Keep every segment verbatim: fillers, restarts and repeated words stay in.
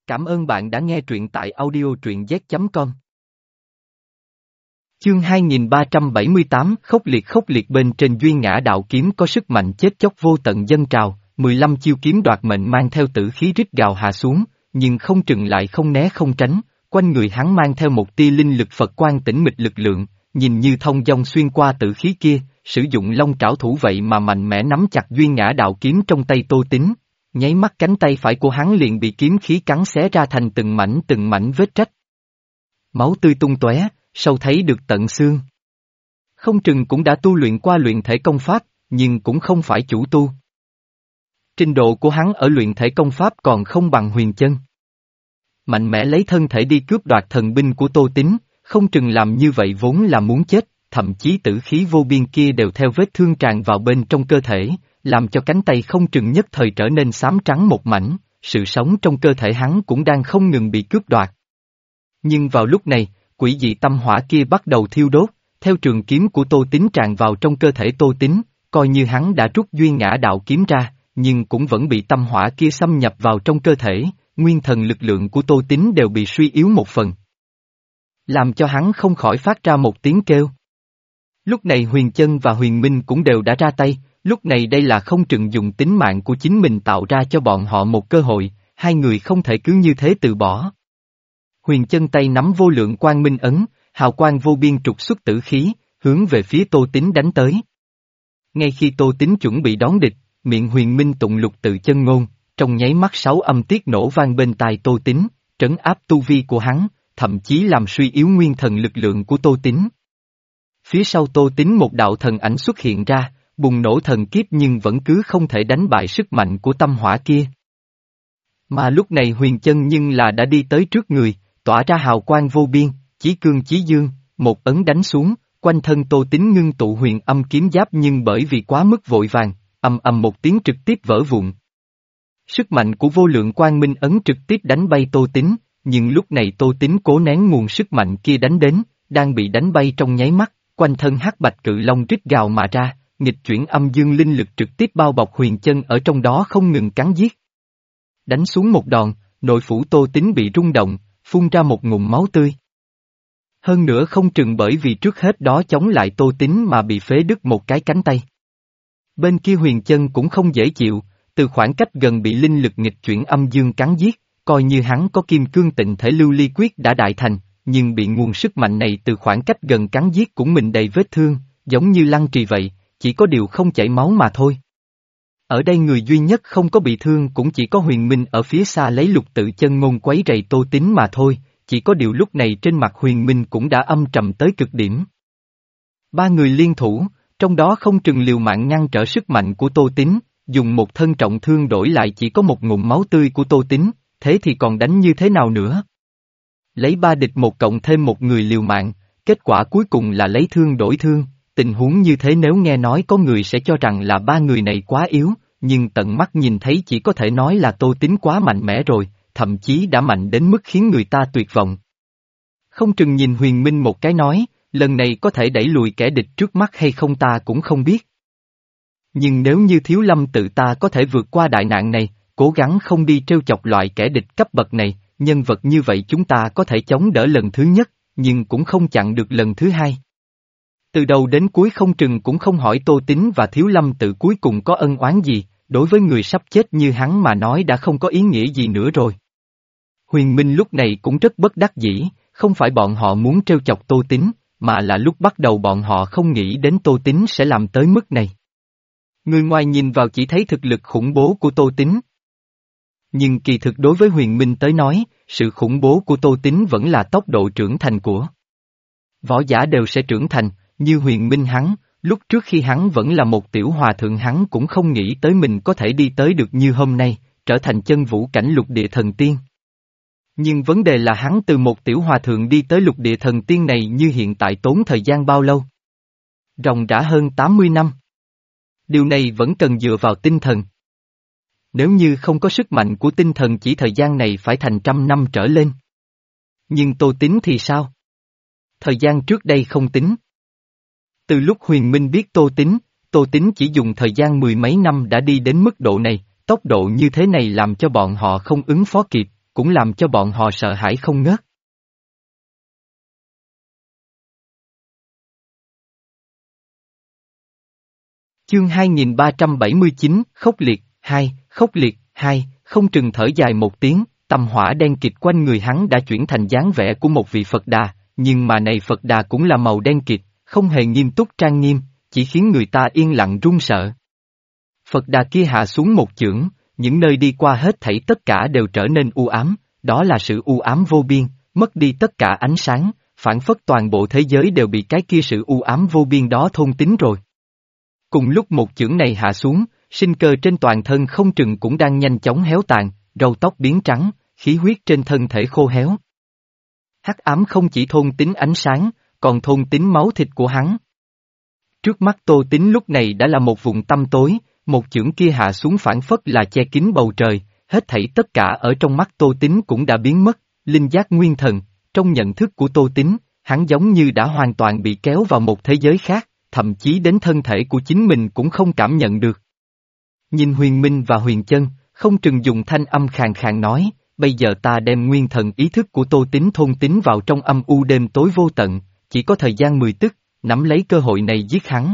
Cảm ơn bạn đã nghe truyện tại audio truyện z chấm com. Chương hai nghìn ba trăm bảy mươi tám Khốc liệt khốc liệt bên trên duy ngã đạo kiếm có sức mạnh chết chóc vô tận dâng trào, mười lăm chiêu kiếm đoạt mệnh mang theo tử khí rít gào hạ xuống, nhưng không trừng lại không né không tránh, quanh người hắn mang theo một tia linh lực Phật quan tĩnh mịch lực lượng, nhìn như thông dong xuyên qua tử khí kia, sử dụng long trảo thủ vậy mà mạnh mẽ nắm chặt duy ngã đạo kiếm trong tay Tô Tín. Nháy mắt cánh tay phải của hắn liền bị kiếm khí cắn xé ra thành từng mảnh từng mảnh vết rách. Máu tươi tung tóe, sâu thấy được tận xương. Không chừng cũng đã tu luyện qua luyện thể công pháp, nhưng cũng không phải chủ tu. Trình độ của hắn ở luyện thể công pháp còn không bằng Huyền Chân. Mạnh mẽ lấy thân thể đi cướp đoạt thần binh của Tô Tín, không chừng làm như vậy vốn là muốn chết, thậm chí tử khí vô biên kia đều theo vết thương tràn vào bên trong cơ thể, làm cho cánh tay không chừng nhất thời trở nên xám trắng một mảnh, sự sống trong cơ thể hắn cũng đang không ngừng bị cướp đoạt. Nhưng vào lúc này, quỷ dị tâm hỏa kia bắt đầu thiêu đốt, theo trường kiếm của Tô Tín tràn vào trong cơ thể Tô Tín, coi như hắn đã rút duy ngã đạo kiếm ra, nhưng cũng vẫn bị tâm hỏa kia xâm nhập vào trong cơ thể, nguyên thần lực lượng của Tô Tín đều bị suy yếu một phần. Làm cho hắn không khỏi phát ra một tiếng kêu. Lúc này Huyền Chân và Huyền Minh cũng đều đã ra tay. Lúc này đây là không chừng dùng tính mạng của chính mình tạo ra cho bọn họ một cơ hội, hai người không thể cứ như thế từ bỏ. Huyền Chân tay nắm vô lượng quang minh ấn, hào quang vô biên trục xuất tử khí, hướng về phía Tô Tín đánh tới. Ngay khi Tô Tín chuẩn bị đón địch, miệng Huyền Minh tụng lục tự chân ngôn, trong nháy mắt sáu âm tiết nổ vang bên tai Tô Tín, trấn áp tu vi của hắn, thậm chí làm suy yếu nguyên thần lực lượng của Tô Tín. Phía sau Tô Tín một đạo thần ảnh xuất hiện ra, bùng nổ thần kiếp nhưng vẫn cứ không thể đánh bại sức mạnh của tâm hỏa kia. Mà lúc này Huyền Chân nhưng là đã đi tới trước người, tỏa ra hào quang vô biên, chí cương chí dương, một ấn đánh xuống, quanh thân Tô Tín ngưng tụ huyền âm kiếm giáp nhưng bởi vì quá mức vội vàng, ầm ầm một tiếng trực tiếp vỡ vụn. Sức mạnh của vô lượng quang minh ấn trực tiếp đánh bay Tô Tín, nhưng lúc này Tô Tín cố nén nguồn sức mạnh kia đánh đến, đang bị đánh bay trong nháy mắt, quanh thân hắc bạch cự long rít gào mà ra. Nghịch chuyển âm dương linh lực trực tiếp bao bọc Huyền Chân ở trong đó không ngừng cắn giết. Đánh xuống một đòn, nội phủ Tô Tín bị rung động, phun ra một ngụm máu tươi. Hơn nữa không chừng bởi vì trước hết đó chống lại Tô Tín mà bị phế đứt một cái cánh tay. Bên kia Huyền Chân cũng không dễ chịu, từ khoảng cách gần bị linh lực nghịch chuyển âm dương cắn giết, coi như hắn có kim cương tịnh thể lưu ly quyết đã đại thành, nhưng bị nguồn sức mạnh này từ khoảng cách gần cắn giết cũng mình đầy vết thương, giống như lăng trì vậy. Chỉ có điều không chảy máu mà thôi. Ở đây người duy nhất không có bị thương cũng chỉ có Huyền Minh ở phía xa lấy lục tự chân ngôn quấy rầy Tô Tín mà thôi, chỉ có điều lúc này trên mặt Huyền Minh cũng đã âm trầm tới cực điểm. Ba người liên thủ, trong đó không chừng liều mạng ngăn trở sức mạnh của Tô Tín, dùng một thân trọng thương đổi lại chỉ có một ngụm máu tươi của Tô Tín, thế thì còn đánh như thế nào nữa? Lấy ba địch một cộng thêm một người liều mạng, kết quả cuối cùng là lấy thương đổi thương. Tình huống như thế nếu nghe nói có người sẽ cho rằng là ba người này quá yếu, nhưng tận mắt nhìn thấy chỉ có thể nói là Tô Tín quá mạnh mẽ rồi, thậm chí đã mạnh đến mức khiến người ta tuyệt vọng. Không chừng nhìn Huyền Minh một cái nói, lần này có thể đẩy lùi kẻ địch trước mắt hay không ta cũng không biết. Nhưng nếu như Thiếu Lâm tự ta có thể vượt qua đại nạn này, cố gắng không đi trêu chọc loại kẻ địch cấp bậc này, nhân vật như vậy chúng ta có thể chống đỡ lần thứ nhất, nhưng cũng không chặn được lần thứ hai. Từ đầu đến cuối không chừng cũng không hỏi Tô Tín và Thiếu Lâm tự cuối cùng có ân oán gì, đối với người sắp chết như hắn mà nói đã không có ý nghĩa gì nữa rồi. Huyền Minh lúc này cũng rất bất đắc dĩ, không phải bọn họ muốn trêu chọc Tô Tín, mà là lúc bắt đầu bọn họ không nghĩ đến Tô Tín sẽ làm tới mức này. Người ngoài nhìn vào chỉ thấy thực lực khủng bố của Tô Tín. Nhưng kỳ thực đối với Huyền Minh tới nói, sự khủng bố của Tô Tín vẫn là tốc độ trưởng thành của. Võ giả đều sẽ trưởng thành. Như Huyền Minh hắn, lúc trước khi hắn vẫn là một tiểu hòa thượng hắn cũng không nghĩ tới mình có thể đi tới được như hôm nay, trở thành chân vũ cảnh lục địa thần tiên. Nhưng vấn đề là hắn từ một tiểu hòa thượng đi tới lục địa thần tiên này như hiện tại tốn thời gian bao lâu? Ròng rã hơn tám mươi năm. Điều này vẫn cần dựa vào tinh thần. Nếu như không có sức mạnh của tinh thần chỉ thời gian này phải thành trăm năm trở lên. Nhưng Tô Tín thì sao? Thời gian trước đây không tính. Từ lúc Huyền Minh biết Tô Tín, Tô Tín chỉ dùng thời gian mười mấy năm đã đi đến mức độ này, tốc độ như thế này làm cho bọn họ không ứng phó kịp, cũng làm cho bọn họ sợ hãi không ngớt. Chương hai nghìn ba trăm bảy mươi chín, Khốc liệt, hai, Khốc liệt, hai, không trừng thở dài một tiếng, tầm hỏa đen kịt quanh người hắn đã chuyển thành dáng vẻ của một vị Phật Đà, nhưng mà này Phật Đà cũng là màu đen kịt, không hề nghiêm túc trang nghiêm, chỉ khiến người ta yên lặng run sợ. Phật Đà kia hạ xuống một chưởng, những nơi đi qua hết thảy tất cả đều trở nên u ám, đó là sự u ám vô biên, mất đi tất cả ánh sáng, phản phất toàn bộ thế giới đều bị cái kia sự u ám vô biên đó thôn tính rồi. Cùng lúc một chưởng này hạ xuống, sinh cơ trên toàn thân không trừng cũng đang nhanh chóng héo tàn, râu tóc biến trắng, khí huyết trên thân thể khô héo. Hắc ám không chỉ thôn tính ánh sáng, còn thôn tính máu thịt của hắn. Trước mắt Tô Tín lúc này đã là một vùng tăm tối, một chưởng kia hạ xuống phản phất là che kín bầu trời, hết thảy tất cả ở trong mắt Tô Tín cũng đã biến mất, linh giác nguyên thần, trong nhận thức của Tô Tín, hắn giống như đã hoàn toàn bị kéo vào một thế giới khác, thậm chí đến thân thể của chính mình cũng không cảm nhận được. Nhìn Huyền Minh và Huyền Chân, không trừng dùng thanh âm khàn khàn nói, bây giờ ta đem nguyên thần ý thức của Tô Tín thôn tính vào trong âm u đêm tối vô tận, chỉ có thời gian mười tức, nắm lấy cơ hội này giết hắn.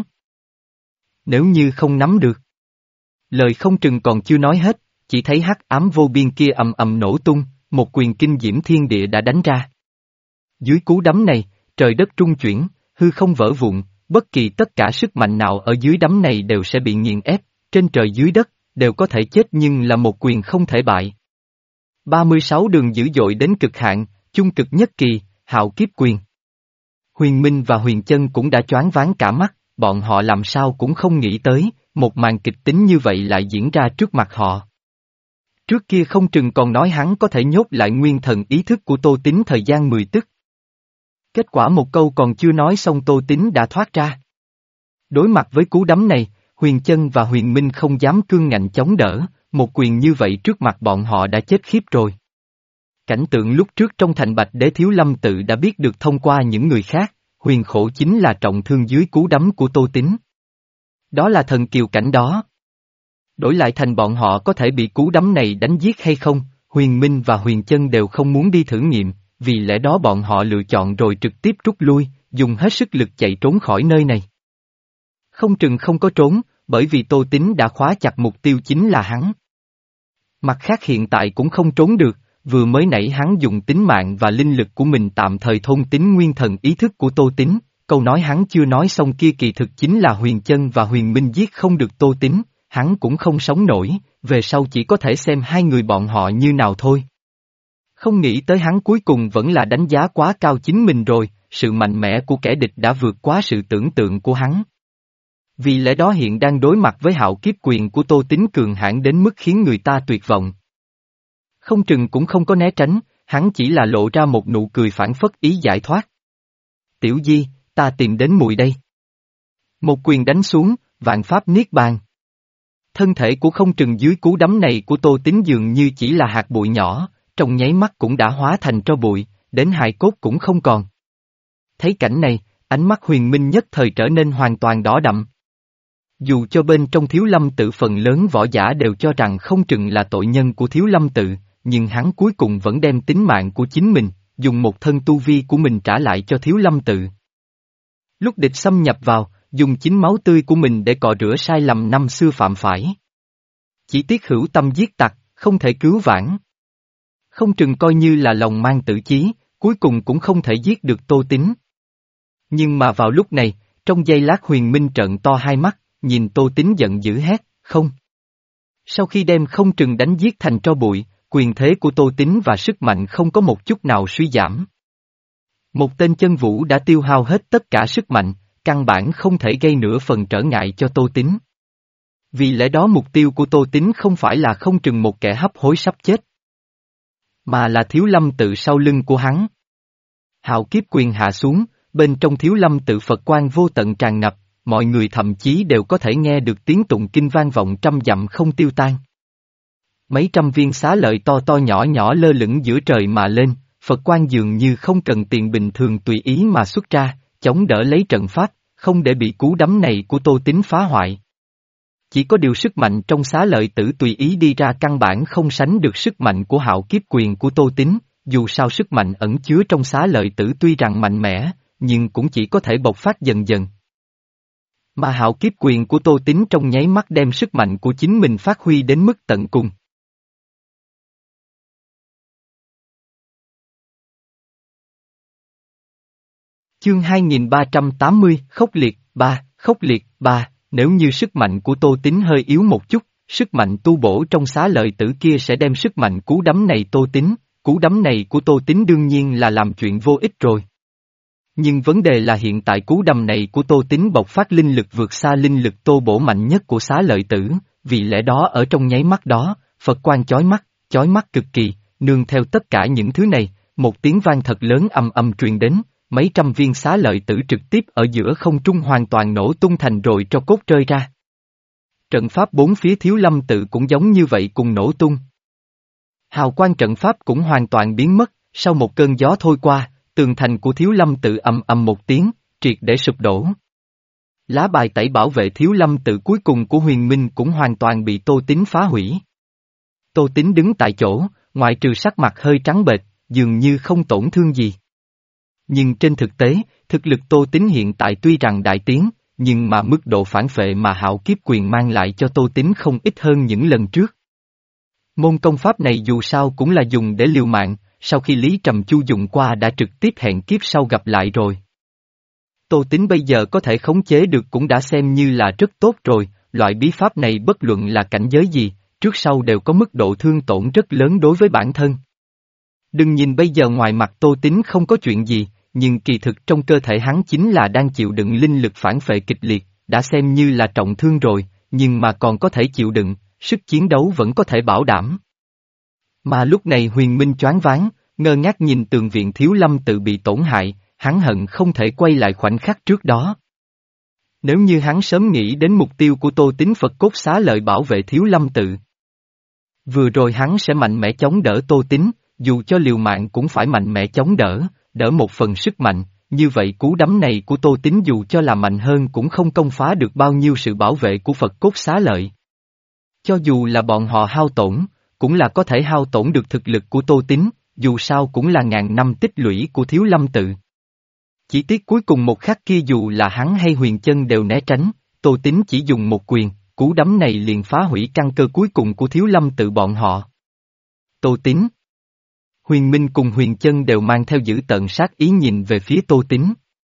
Nếu như không nắm được. Lời không trừng còn chưa nói hết, chỉ thấy hắc ám vô biên kia ầm ầm nổ tung, một quyền kinh diễm thiên địa đã đánh ra. Dưới cú đấm này, trời đất trung chuyển, hư không vỡ vụn, bất kỳ tất cả sức mạnh nào ở dưới đấm này đều sẽ bị nghiền ép, trên trời dưới đất, đều có thể chết nhưng là một quyền không thể bại. ba mươi sáu đường dữ dội đến cực hạn, chung cực nhất kỳ, hạo kiếp quyền. Huyền Minh và Huyền Chân cũng đã choáng váng cả mắt, bọn họ làm sao cũng không nghĩ tới, một màn kịch tính như vậy lại diễn ra trước mặt họ. Trước kia không trừng còn nói hắn có thể nhốt lại nguyên thần ý thức của Tô Tín thời gian mười tức. Kết quả một câu còn chưa nói xong Tô Tín đã thoát ra. Đối mặt với cú đấm này, Huyền Chân và Huyền Minh không dám cương ngạnh chống đỡ, một quyền như vậy trước mặt bọn họ đã chết khiếp rồi. Cảnh tượng lúc trước trong thành Bạch Đế Thiếu Lâm tự đã biết được thông qua những người khác, Huyền Khổ chính là trọng thương dưới cú đấm của Tô Tín. Đó là thần kiều cảnh đó. Đổi lại thành bọn họ có thể bị cú đấm này đánh giết hay không, Huyền Minh và Huyền Chân đều không muốn đi thử nghiệm, vì lẽ đó bọn họ lựa chọn rồi trực tiếp rút lui, dùng hết sức lực chạy trốn khỏi nơi này. Không trừng không có trốn, bởi vì Tô Tín đã khóa chặt mục tiêu chính là hắn. Mặt khác hiện tại cũng không trốn được, vừa mới nãy hắn dùng tính mạng và linh lực của mình tạm thời thôn tính nguyên thần ý thức của Tô Tín, câu nói hắn chưa nói xong kia kỳ thực chính là Huyền Chân và Huyền Minh giết không được Tô Tín, hắn cũng không sống nổi, về sau chỉ có thể xem hai người bọn họ như nào thôi. Không nghĩ tới hắn cuối cùng vẫn là đánh giá quá cao chính mình rồi, sự mạnh mẽ của kẻ địch đã vượt quá sự tưởng tượng của hắn. Vì lẽ đó hiện đang đối mặt với hạo kiếp quyền của Tô Tín cường hãn đến mức khiến người ta tuyệt vọng. Không trừng cũng không có né tránh, hắn chỉ là lộ ra một nụ cười phảng phất ý giải thoát. Tiểu Di, ta tìm đến muội đây. Một quyền đánh xuống, vạn pháp niết bàn. Thân thể của không trừng dưới cú đấm này của Tô Tín dường như chỉ là hạt bụi nhỏ, trong nháy mắt cũng đã hóa thành tro bụi, đến hài cốt cũng không còn. Thấy cảnh này, ánh mắt Huyền Minh nhất thời trở nên hoàn toàn đỏ đậm. Dù cho bên trong Thiếu Lâm tự phần lớn võ giả đều cho rằng không trừng là tội nhân của Thiếu Lâm tự, nhưng hắn cuối cùng vẫn đem tính mạng của chính mình, dùng một thân tu vi của mình trả lại cho Thiếu Lâm tự. Lúc địch xâm nhập vào, dùng chính máu tươi của mình để cọ rửa sai lầm năm xưa phạm phải. Chỉ tiếc hữu tâm giết tặc, không thể cứu vãn. Không trừng coi như là lòng mang tử chí, cuối cùng cũng không thể giết được Tô Tín. Nhưng mà vào lúc này, trong giây lát Huyền Minh trợn to hai mắt, nhìn Tô Tín giận dữ hét, không. Sau khi đem không trừng đánh giết thành tro bụi, quyền thế của Tô Tín và sức mạnh không có một chút nào suy giảm. Một tên chân vũ đã tiêu hao hết tất cả sức mạnh, căn bản không thể gây nửa phần trở ngại cho Tô Tín. Vì lẽ đó mục tiêu của Tô Tín không phải là không trừng một kẻ hấp hối sắp chết, mà là Thiếu Lâm tự sau lưng của hắn. Hạo kiếp quyền hạ xuống, bên trong Thiếu Lâm tự Phật quang vô tận tràn ngập, mọi người thậm chí đều có thể nghe được tiếng tụng kinh vang vọng trăm dặm không tiêu tan. Mấy trăm viên xá lợi to to nhỏ nhỏ lơ lửng giữa trời mà lên, Phật quang dường như không cần tiền bình thường tùy ý mà xuất ra, chống đỡ lấy trận pháp, không để bị cú đấm này của Tô Tín phá hoại. Chỉ có điều sức mạnh trong xá lợi tử tùy ý đi ra căn bản không sánh được sức mạnh của hạo kiếp quyền của Tô Tín, dù sao sức mạnh ẩn chứa trong xá lợi tử tuy rằng mạnh mẽ, nhưng cũng chỉ có thể bộc phát dần dần. Mà hạo kiếp quyền của Tô Tín trong nháy mắt đem sức mạnh của chính mình phát huy đến mức tận cùng. Chương hai nghìn ba trăm tám mươi, Khốc liệt, ba, Khốc liệt, ba, nếu như sức mạnh của Tô Tín hơi yếu một chút, sức mạnh tu bổ trong xá lợi tử kia sẽ đem sức mạnh cú đấm này Tô Tín, cú đấm này của Tô Tín đương nhiên là làm chuyện vô ích rồi. Nhưng vấn đề là hiện tại cú đấm này của Tô Tín bộc phát linh lực vượt xa linh lực tô bổ mạnh nhất của xá lợi tử, vì lẽ đó ở trong nháy mắt đó, Phật quang chói mắt, chói mắt cực kỳ, nương theo tất cả những thứ này, một tiếng vang thật lớn ầm ầm truyền đến. Mấy trăm viên xá lợi tử trực tiếp ở giữa không trung hoàn toàn nổ tung thành rồi tro cốt rơi ra. Trận pháp bốn phía Thiếu Lâm tự cũng giống như vậy cùng nổ tung. Hào quang trận pháp cũng hoàn toàn biến mất, sau một cơn gió thôi qua, tường thành của Thiếu Lâm tự ầm ầm một tiếng, triệt để sụp đổ. Lá bài tẩy bảo vệ Thiếu Lâm tự cuối cùng của Huyền Minh cũng hoàn toàn bị Tô Tín phá hủy. Tô Tín đứng tại chỗ, ngoại trừ sắc mặt hơi trắng bệch, dường như không tổn thương gì. Nhưng trên thực tế, thực lực Tô Tín hiện tại tuy rằng đại tiến, nhưng mà mức độ phản phệ mà hạo kiếp quyền mang lại cho Tô Tín không ít hơn những lần trước. Môn công pháp này dù sao cũng là dùng để liều mạng, sau khi Lý Trầm Chu dùng qua đã trực tiếp hẹn kiếp sau gặp lại rồi. Tô Tín bây giờ có thể khống chế được cũng đã xem như là rất tốt rồi, loại bí pháp này bất luận là cảnh giới gì, trước sau đều có mức độ thương tổn rất lớn đối với bản thân. Đừng nhìn bây giờ ngoài mặt Tô Tín không có chuyện gì, nhưng kỳ thực trong cơ thể hắn chính là đang chịu đựng linh lực phản phệ kịch liệt, đã xem như là trọng thương rồi, nhưng mà còn có thể chịu đựng, sức chiến đấu vẫn có thể bảo đảm. Mà lúc này Huyền Minh choáng váng, ngơ ngác nhìn tường viện Thiếu Lâm tự bị tổn hại, hắn hận không thể quay lại khoảnh khắc trước đó. Nếu như hắn sớm nghĩ đến mục tiêu của Tô Tín Phật cốt xá lợi bảo vệ Thiếu Lâm tự. Vừa rồi hắn sẽ mạnh mẽ chống đỡ Tô Tín, dù cho liều mạng cũng phải mạnh mẽ chống đỡ, đỡ một phần sức mạnh, như vậy cú đấm này của Tô Tín dù cho là mạnh hơn cũng không công phá được bao nhiêu sự bảo vệ của Phật cốt xá lợi. Cho dù là bọn họ hao tổn, cũng là có thể hao tổn được thực lực của Tô Tín, dù sao cũng là ngàn năm tích lũy của Thiếu Lâm tự. Chỉ tiếc cuối cùng một khắc kia dù là hắn hay Huyền Chân đều né tránh, Tô Tín chỉ dùng một quyền, cú đấm này liền phá hủy căn cơ cuối cùng của Thiếu Lâm tự bọn họ. Tô Tín. Huyền Minh cùng Huyền Chân đều mang theo dữ tợn sát ý nhìn về phía Tô Tín.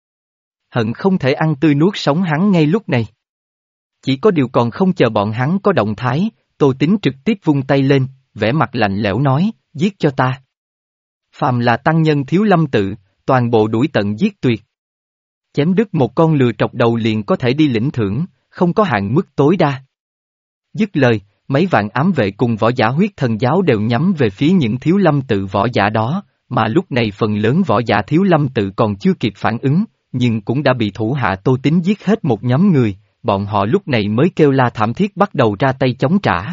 Hận không thể ăn tươi nuốt sống hắn ngay lúc này. Chỉ có điều còn không chờ bọn hắn có động thái, Tô Tín trực tiếp vung tay lên, vẻ mặt lạnh lẽo nói, giết cho ta. Phàm là tăng nhân Thiếu Lâm tự, toàn bộ đuổi tận giết tuyệt. Chém đứt một con lừa trọc đầu liền có thể đi lĩnh thưởng, không có hạn mức tối đa. Dứt lời, mấy vạn ám vệ cùng võ giả huyết thần giáo đều nhắm về phía những Thiếu Lâm tự võ giả đó, mà lúc này phần lớn võ giả Thiếu Lâm tự còn chưa kịp phản ứng, nhưng cũng đã bị thủ hạ Tô Tín giết hết một nhóm người, bọn họ lúc này mới kêu la thảm thiết bắt đầu ra tay chống trả.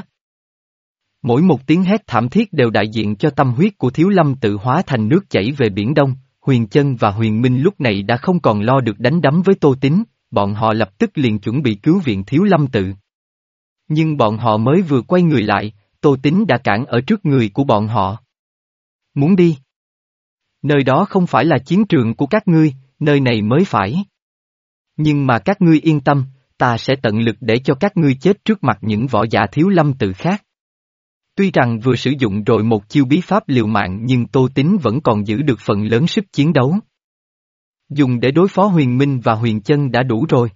Mỗi một tiếng hét thảm thiết đều đại diện cho tâm huyết của Thiếu Lâm tự hóa thành nước chảy về Biển Đông. Huyền Chân và Huyền Minh lúc này đã không còn lo được đánh đấm với Tô Tín, bọn họ lập tức liền chuẩn bị cứu viện Thiếu Lâm tự. Nhưng bọn họ mới vừa quay người lại, Tô Tín đã cản ở trước người của bọn họ. Muốn đi? Nơi đó không phải là chiến trường của các ngươi, nơi này mới phải. Nhưng mà các ngươi yên tâm, ta sẽ tận lực để cho các ngươi chết trước mặt những võ giả Thiếu Lâm tự khác. Tuy rằng vừa sử dụng rồi một chiêu bí pháp liều mạng nhưng Tô Tín vẫn còn giữ được phần lớn sức chiến đấu. Dùng để đối phó Huyền Minh và Huyền Chân đã đủ rồi.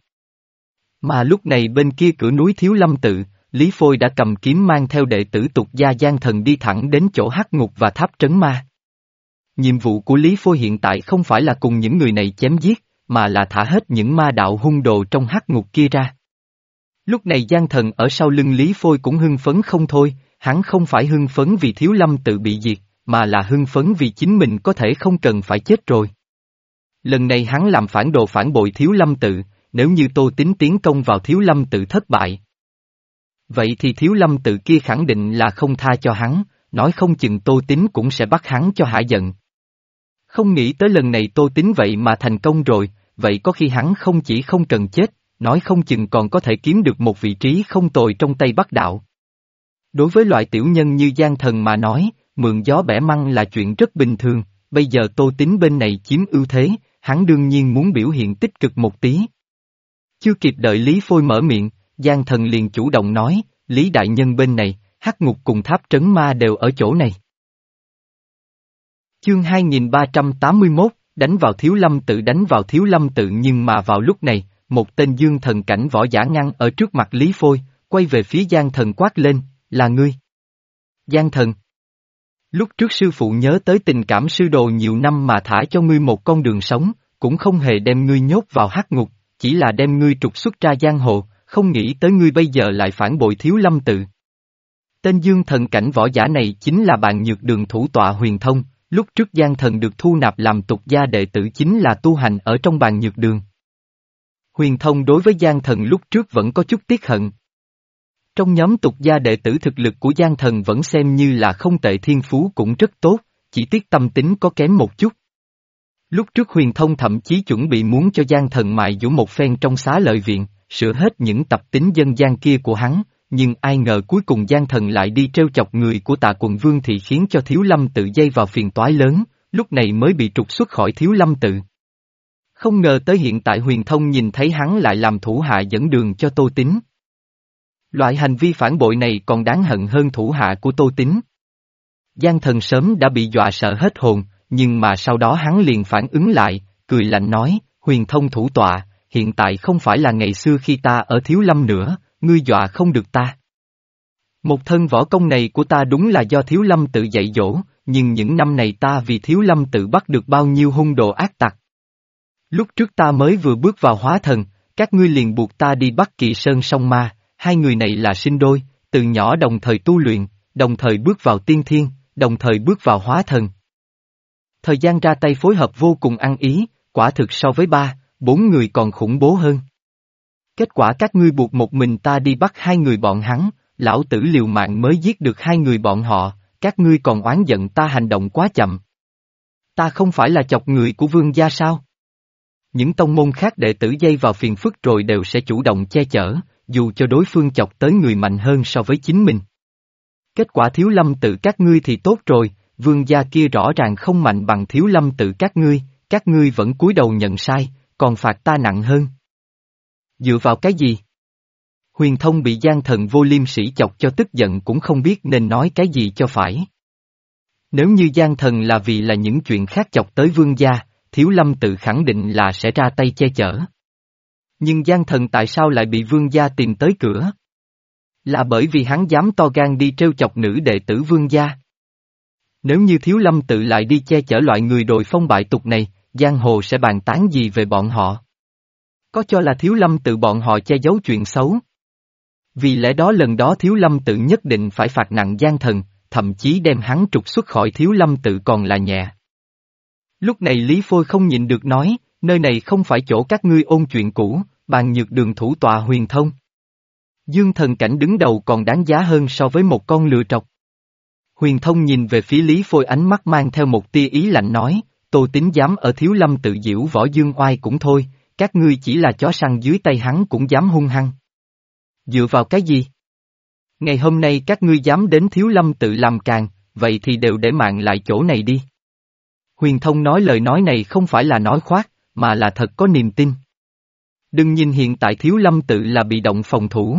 Mà lúc này bên kia cửa núi Thiếu Lâm tự, Lý Phôi đã cầm kiếm mang theo đệ tử Tục Gia Giang Thần đi thẳng đến chỗ Hắc Ngục và Tháp Trấn Ma. Nhiệm vụ của Lý Phôi hiện tại không phải là cùng những người này chém giết, mà là thả hết những ma đạo hung đồ trong Hắc Ngục kia ra. Lúc này Giang Thần ở sau lưng Lý Phôi cũng hưng phấn không thôi, hắn không phải hưng phấn vì Thiếu Lâm tự bị diệt, mà là hưng phấn vì chính mình có thể không cần phải chết rồi. Lần này hắn làm phản đồ phản bội Thiếu Lâm tự, nếu như Tô Tín tiến công vào Thiếu Lâm tự thất bại. Vậy thì Thiếu Lâm tự kia khẳng định là không tha cho hắn, nói không chừng Tô Tín cũng sẽ bắt hắn cho hả giận. Không nghĩ tới lần này Tô Tín vậy mà thành công rồi, vậy có khi hắn không chỉ không cần chết, nói không chừng còn có thể kiếm được một vị trí không tồi trong Tây Bắc Đạo. Đối với loại tiểu nhân như Giang Thần mà nói, mượn gió bẻ măng là chuyện rất bình thường, bây giờ Tô Tín bên này chiếm ưu thế, hắn đương nhiên muốn biểu hiện tích cực một tí. Chưa kịp đợi Lý Phôi mở miệng, Giang Thần liền chủ động nói, Lý Đại Nhân bên này, Hắc Ngục cùng Tháp Trấn Ma đều ở chỗ này. Chương hai nghìn ba trăm tám mươi mốt, đánh vào Thiếu Lâm Tự đánh vào Thiếu Lâm Tự nhưng mà vào lúc này, một tên dương thần cảnh võ giả ngăn ở trước mặt Lý Phôi, quay về phía Giang Thần quát lên, là ngươi. Giang Thần. Lúc trước sư phụ nhớ tới tình cảm sư đồ nhiều năm mà thả cho ngươi một con đường sống, cũng không hề đem ngươi nhốt vào hắc ngục, chỉ là đem ngươi trục xuất ra giang hồ, không nghĩ tới ngươi bây giờ lại phản bội Thiếu Lâm Tự. Tên dương thần cảnh võ giả này chính là bạn nhược đường thủ tọa Huyền Thông, lúc trước Giang Thần được thu nạp làm tục gia đệ tử chính là tu hành ở trong bàn nhược đường. Huyền Thông đối với Giang Thần lúc trước vẫn có chút tiếc hận. Trong nhóm tục gia đệ tử thực lực của Giang Thần vẫn xem như là không tệ, thiên phú cũng rất tốt, chỉ tiếc tâm tính có kém một chút. Lúc trước Huyền Thông thậm chí chuẩn bị muốn cho Giang Thần mại dũa một phen trong xá lợi viện, sửa hết những tập tính dân gian kia của hắn, nhưng ai ngờ cuối cùng Giang Thần lại đi trêu chọc người của Tạ Quận Vương thì khiến cho Thiếu Lâm Tự dây vào phiền toái lớn, lúc này mới bị trục xuất khỏi Thiếu Lâm Tự. Không ngờ tới hiện tại Huyền Thông nhìn thấy hắn lại làm thủ hạ dẫn đường cho Tô Tín. Loại hành vi phản bội này còn đáng hận hơn thủ hạ của Tô Tín. Giang Thần sớm đã bị dọa sợ hết hồn, nhưng mà sau đó hắn liền phản ứng lại, cười lạnh nói, Huyền Thông thủ tọa, hiện tại không phải là ngày xưa khi ta ở Thiếu Lâm nữa, ngươi dọa không được ta. Một thân võ công này của ta đúng là do Thiếu Lâm Tự dạy dỗ, nhưng những năm này ta vì Thiếu Lâm Tự bắt được bao nhiêu hung đồ ác tặc. Lúc trước ta mới vừa bước vào hóa thần, các ngươi liền buộc ta đi bắt Kỳ Sơn Song Ma, hai người này là sinh đôi, từ nhỏ đồng thời tu luyện, đồng thời bước vào tiên thiên, đồng thời bước vào hóa thần. Thời gian ra tay phối hợp vô cùng ăn ý, quả thực so với ba, bốn người còn khủng bố hơn. Kết quả các ngươi buộc một mình ta đi bắt hai người bọn hắn, lão tử liều mạng mới giết được hai người bọn họ, các ngươi còn oán giận ta hành động quá chậm. Ta không phải là chọc người của Vương gia sao? Những tông môn khác đệ tử dây vào phiền phức rồi đều sẽ chủ động che chở, dù cho đối phương chọc tới người mạnh hơn so với chính mình. Kết quả Thiếu Lâm Tự các ngươi thì tốt rồi, Vương gia kia rõ ràng không mạnh bằng Thiếu Lâm Tự các ngươi, các ngươi vẫn cúi đầu nhận sai, còn phạt ta nặng hơn. Dựa vào cái gì? Huyền Thông bị Giang Thần vô liêm sỉ chọc cho tức giận cũng không biết nên nói cái gì cho phải. Nếu như Giang Thần là vì là những chuyện khác chọc tới Vương gia, Thiếu Lâm Tự khẳng định là sẽ ra tay che chở. Nhưng Giang Thần tại sao lại bị Vương gia tìm tới cửa? Là bởi vì hắn dám to gan đi trêu chọc nữ đệ tử Vương gia. Nếu như Thiếu Lâm Tự lại đi che chở loại người đồi phong bại tục này, giang hồ sẽ bàn tán gì về bọn họ? Có cho là Thiếu Lâm Tự bọn họ che giấu chuyện xấu? Vì lẽ đó lần đó Thiếu Lâm Tự nhất định phải phạt nặng Giang Thần, thậm chí đem hắn trục xuất khỏi Thiếu Lâm Tự còn là nhẹ. Lúc này Lý Phôi không nhịn được nói, nơi này không phải chỗ các ngươi ôn chuyện cũ, bàn nhược đường thủ tọa Huyền Thông. Dương thần cảnh đứng đầu còn đáng giá hơn so với một con lừa trọc. Huyền Thông nhìn về phía Lý Phôi, ánh mắt mang theo một tia ý lạnh nói, Tô Tín dám ở Thiếu Lâm Tự diễu võ dương oai cũng thôi, các ngươi chỉ là chó săn dưới tay hắn cũng dám hung hăng. Dựa vào cái gì? Ngày hôm nay các ngươi dám đến Thiếu Lâm Tự làm càng, vậy thì đều để mạng lại chỗ này đi. Huyền Thông nói lời nói này không phải là nói khoác, mà là thật có niềm tin. Đừng nhìn hiện tại Thiếu Lâm Tự là bị động phòng thủ.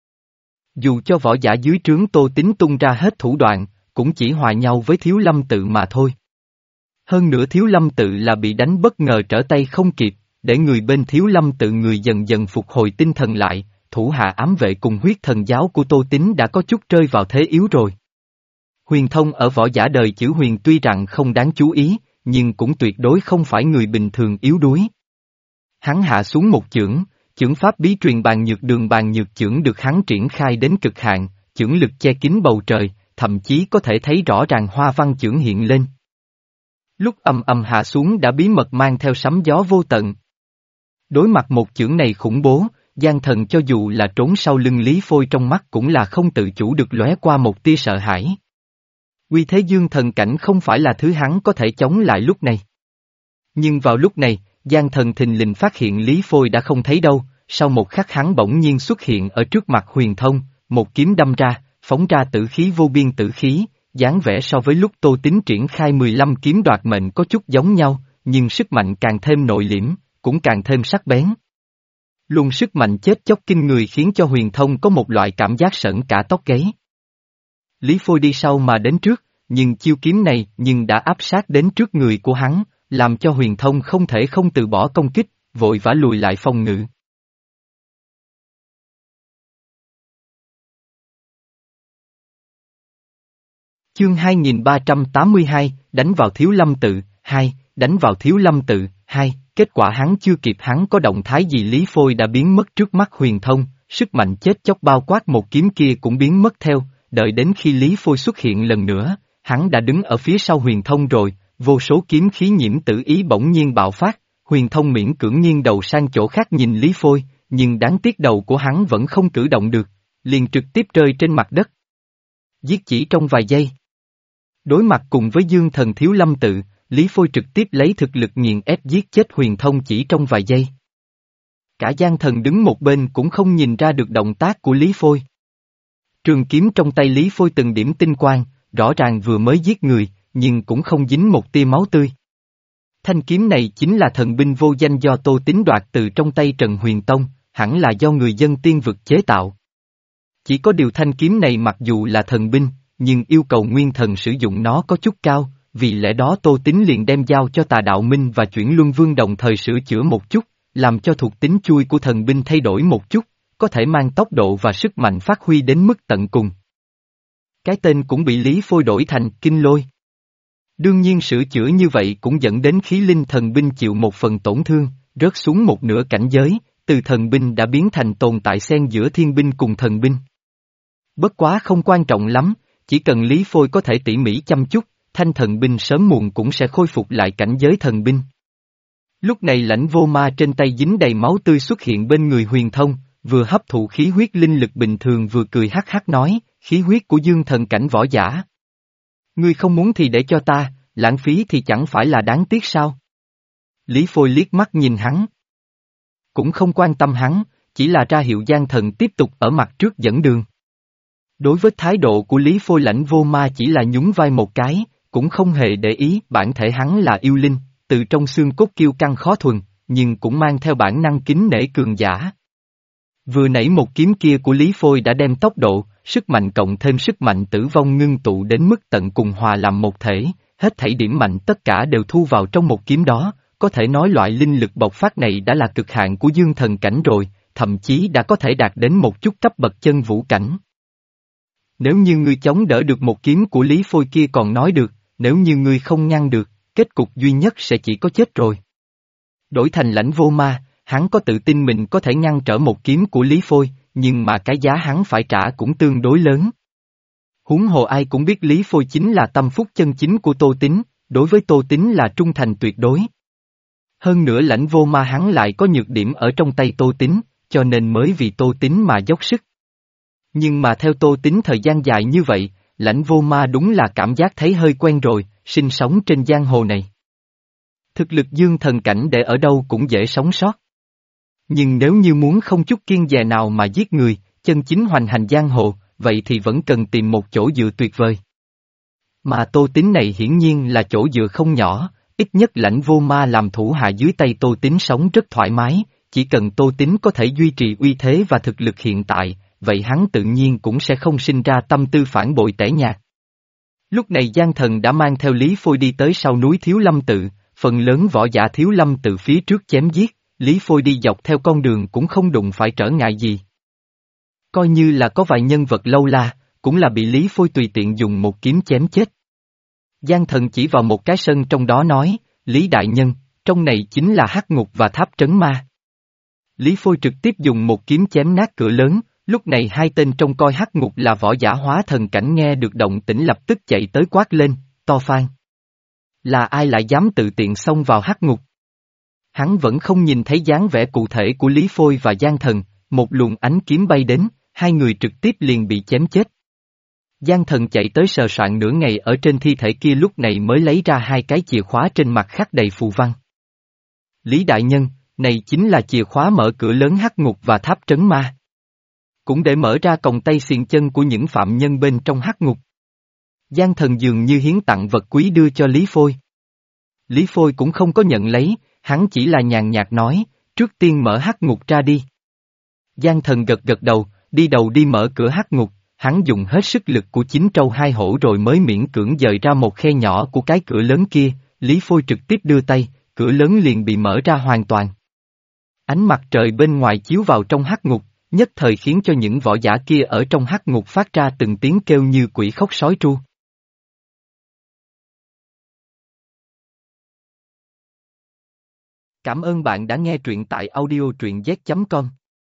Dù cho võ giả dưới trướng Tô Tín tung ra hết thủ đoạn, cũng chỉ hòa nhau với Thiếu Lâm Tự mà thôi. Hơn nữa Thiếu Lâm Tự là bị đánh bất ngờ trở tay không kịp, để người bên Thiếu Lâm Tự người dần dần phục hồi tinh thần lại, thủ hạ ám vệ cùng huyết thần giáo của Tô Tín đã có chút rơi vào thế yếu rồi. Huyền Thông ở võ giả đời chữ huyền tuy rằng không đáng chú ý, nhưng cũng tuyệt đối không phải người bình thường yếu đuối. Hắn hạ xuống một chưởng, chưởng pháp bí truyền bàn nhược đường bàn nhược chưởng được hắn triển khai đến cực hạn, chưởng lực che kín bầu trời, thậm chí có thể thấy rõ ràng hoa văn chưởng hiện lên. Lúc ầm ầm hạ xuống đã bí mật mang theo sấm gió vô tận. Đối mặt một chưởng này khủng bố, Giang Thần cho dù là trốn sau lưng Lý Phôi trong mắt cũng là không tự chủ được lóe qua một tia sợ hãi. Uy thế dương thần cảnh không phải là thứ hắn có thể chống lại lúc này. Nhưng vào lúc này, Giang Thần thình lình phát hiện Lý Phôi đã không thấy đâu, sau một khắc hắn bỗng nhiên xuất hiện ở trước mặt Huyền Thông, một kiếm đâm ra, phóng ra tử khí vô biên tử khí, dáng vẻ so với lúc Tô Tín triển khai mười lăm kiếm đoạt mệnh có chút giống nhau, nhưng sức mạnh càng thêm nội liễm, cũng càng thêm sắc bén. Luôn sức mạnh chết chóc kinh người khiến cho Huyền Thông có một loại cảm giác sởn cả tóc gáy. Lý Phôi đi sau mà đến trước, nhưng chiêu kiếm này nhưng đã áp sát đến trước người của hắn, làm cho Huyền Thông không thể không từ bỏ công kích, vội vã lùi lại phòng ngự. Chương hai nghìn ba trăm tám mươi hai, đánh vào Thiếu Lâm Tự, hai, đánh vào Thiếu Lâm Tự, hai, kết quả hắn chưa kịp hắn có động thái gì Lý Phôi đã biến mất trước mắt Huyền Thông, sức mạnh chết chóc bao quát một kiếm kia cũng biến mất theo, đợi đến khi Lý Phôi xuất hiện lần nữa, hắn đã đứng ở phía sau Huyền Thông rồi, vô số kiếm khí nhiễm tử ý bỗng nhiên bạo phát, Huyền Thông miễn cưỡng nghiêng đầu sang chỗ khác nhìn Lý Phôi, nhưng đáng tiếc đầu của hắn vẫn không cử động được, liền trực tiếp rơi trên mặt đất. Giết chỉ trong vài giây. Đối mặt cùng với Dương Thần Thiếu Lâm Tự, Lý Phôi trực tiếp lấy thực lực nghiền ép giết chết Huyền Thông chỉ trong vài giây. Cả Giang Thần đứng một bên cũng không nhìn ra được động tác của Lý Phôi. Trường kiếm trong tay Lý Phôi từng điểm tinh quang, rõ ràng vừa mới giết người, nhưng cũng không dính một tia máu tươi. Thanh kiếm này chính là thần binh vô danh do Tô Tín đoạt từ trong tay Trần Huyền Tông, hẳn là do người dân tiên vực chế tạo. Chỉ có điều thanh kiếm này mặc dù là thần binh, nhưng yêu cầu nguyên thần sử dụng nó có chút cao, vì lẽ đó Tô Tín liền đem giao cho Tà Đạo Minh và Chuyển Luân Vương đồng thời sửa chữa một chút, làm cho thuộc tính chui của thần binh thay đổi một chút, có thể mang tốc độ và sức mạnh phát huy đến mức tận cùng. Cái tên cũng bị Lý Phôi đổi thành Kinh Lôi. Đương nhiên sửa chữa như vậy cũng dẫn đến khí linh thần binh chịu một phần tổn thương, rớt xuống một nửa cảnh giới, từ thần binh đã biến thành tồn tại xen giữa thiên binh cùng thần binh. Bất quá không quan trọng lắm, chỉ cần Lý Phôi có thể tỉ mỉ chăm chút, thanh thần binh sớm muộn cũng sẽ khôi phục lại cảnh giới thần binh. Lúc này Lãnh Vô Ma trên tay dính đầy máu tươi xuất hiện bên người Huyền Thông, vừa hấp thụ khí huyết linh lực bình thường vừa cười hắc hắc nói, khí huyết của dương thần cảnh võ giả. Ngươi không muốn thì để cho ta, lãng phí thì chẳng phải là đáng tiếc sao? Lý Phôi liếc mắt nhìn hắn. Cũng không quan tâm hắn, chỉ là ra hiệu Giang Thần tiếp tục ở mặt trước dẫn đường. Đối với thái độ của Lý Phôi Lãnh Vô Ma chỉ là nhún vai một cái, cũng không hề để ý bản thể hắn là yêu linh, từ trong xương cốt kiêu căng khó thuần, nhưng cũng mang theo bản năng kính nể cường giả. Vừa nãy một kiếm kia của Lý Phôi đã đem tốc độ, sức mạnh cộng thêm sức mạnh tử vong ngưng tụ đến mức tận cùng hòa làm một thể, hết thảy điểm mạnh tất cả đều thu vào trong một kiếm đó, có thể nói loại linh lực bộc phát này đã là cực hạn của dương thần cảnh rồi, thậm chí đã có thể đạt đến một chút cấp bậc chân vũ cảnh. Nếu như ngươi chống đỡ được một kiếm của Lý Phôi kia còn nói được, nếu như ngươi không ngăn được, kết cục duy nhất sẽ chỉ có chết rồi. Đổi thành Lãnh Vô Ma, hắn có tự tin mình có thể ngăn trở một kiếm của Lý Phôi, nhưng mà cái giá hắn phải trả cũng tương đối lớn. Huống hồ ai cũng biết Lý Phôi chính là tâm phúc chân chính của Tô Tín, đối với Tô Tín là trung thành tuyệt đối. Hơn nữa Lãnh Vô Ma hắn lại có nhược điểm ở trong tay Tô Tín, cho nên mới vì Tô Tín mà dốc sức. Nhưng mà theo Tô Tín thời gian dài như vậy, Lãnh Vô Ma đúng là cảm giác thấy hơi quen rồi, sinh sống trên giang hồ này. Thực lực dương thần cảnh để ở đâu cũng dễ sống sót. Nhưng nếu như muốn không chút kiêng dè nào mà giết người, chân chính hoành hành giang hồ, vậy thì vẫn cần tìm một chỗ dựa tuyệt vời. Mà Tô Tín này hiển nhiên là chỗ dựa không nhỏ, ít nhất Lãnh Vô Ma làm thủ hạ dưới tay Tô Tín sống rất thoải mái, chỉ cần Tô Tín có thể duy trì uy thế và thực lực hiện tại, vậy hắn tự nhiên cũng sẽ không sinh ra tâm tư phản bội tẻ nhạt. Lúc này Giang Thần đã mang theo Lý Phôi đi tới sau núi Thiếu Lâm Tự, phần lớn võ giả Thiếu Lâm Tự phía trước chém giết, Lý Phôi đi dọc theo con đường cũng không đụng phải trở ngại gì. Coi như là có vài nhân vật lâu la, cũng là bị Lý Phôi tùy tiện dùng một kiếm chém chết. Giang Thần chỉ vào một cái sân trong đó nói, Lý Đại Nhân, trong này chính là hắc ngục và tháp trấn ma. Lý Phôi trực tiếp dùng một kiếm chém nát cửa lớn, lúc này hai tên trông coi hắc ngục là võ giả hóa thần cảnh nghe được động tĩnh lập tức chạy tới quát lên, to phan. Là ai lại dám tự tiện xông vào hắc ngục? Hắn vẫn không nhìn thấy dáng vẻ cụ thể của Lý Phôi và Giang Thần, một luồng ánh kiếm bay đến, hai người trực tiếp liền bị chém chết. Giang Thần chạy tới sờ soạn nửa ngày ở trên thi thể kia lúc này mới lấy ra hai cái chìa khóa trên mặt khắc đầy phù văn. Lý Đại Nhân, này chính là chìa khóa mở cửa lớn hắc ngục và tháp trấn ma. Cũng để mở ra còng tay xiềng chân của những phạm nhân bên trong hắc ngục. Giang Thần dường như hiến tặng vật quý đưa cho Lý Phôi. Lý Phôi cũng không có nhận lấy, hắn chỉ là nhàn nhạt nói, trước tiên mở hắc ngục ra đi. Giang Thần gật gật đầu, đi đầu đi mở cửa hắc ngục, hắn dùng hết sức lực của chín trâu hai hổ rồi mới miễn cưỡng dời ra một khe nhỏ của cái cửa lớn kia, Lý Phôi trực tiếp đưa tay, cửa lớn liền bị mở ra hoàn toàn. Ánh mặt trời bên ngoài chiếu vào trong hắc ngục, nhất thời khiến cho những võ giả kia ở trong hắc ngục phát ra từng tiếng kêu như quỷ khóc sói tru. Cảm ơn bạn đã nghe truyện tại audio truyện z chấm com.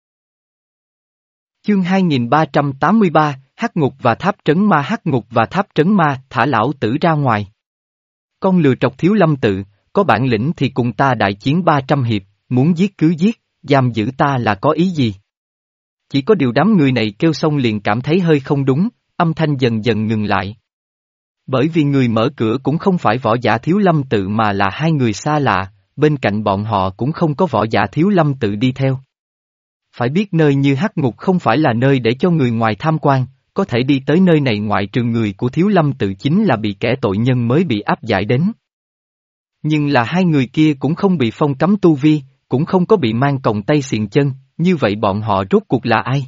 Chương hai nghìn ba trăm tám mươi ba, Hắc ngục và tháp trấn ma. Hắc ngục và tháp trấn ma, thả lão tử ra ngoài. Con lừa trọc Thiếu Lâm tự, có bản lĩnh thì cùng ta đại chiến ba trăm hiệp, muốn giết cứ giết, giam giữ ta là có ý gì? Chỉ có điều đám người này kêu xong liền cảm thấy hơi không đúng, âm thanh dần dần ngừng lại. Bởi vì người mở cửa cũng không phải võ giả Thiếu Lâm tự mà là hai người xa lạ, bên cạnh bọn họ cũng không có võ giả Thiếu Lâm tự đi theo. Phải biết nơi như hắc ngục không phải là nơi để cho người ngoài tham quan, có thể đi tới nơi này ngoại trừ người của Thiếu Lâm tự chính là bị kẻ tội nhân mới bị áp giải đến. Nhưng là hai người kia cũng không bị phong cấm tu vi, cũng không có bị mang còng tay xiềng chân, như vậy bọn họ rốt cuộc là ai?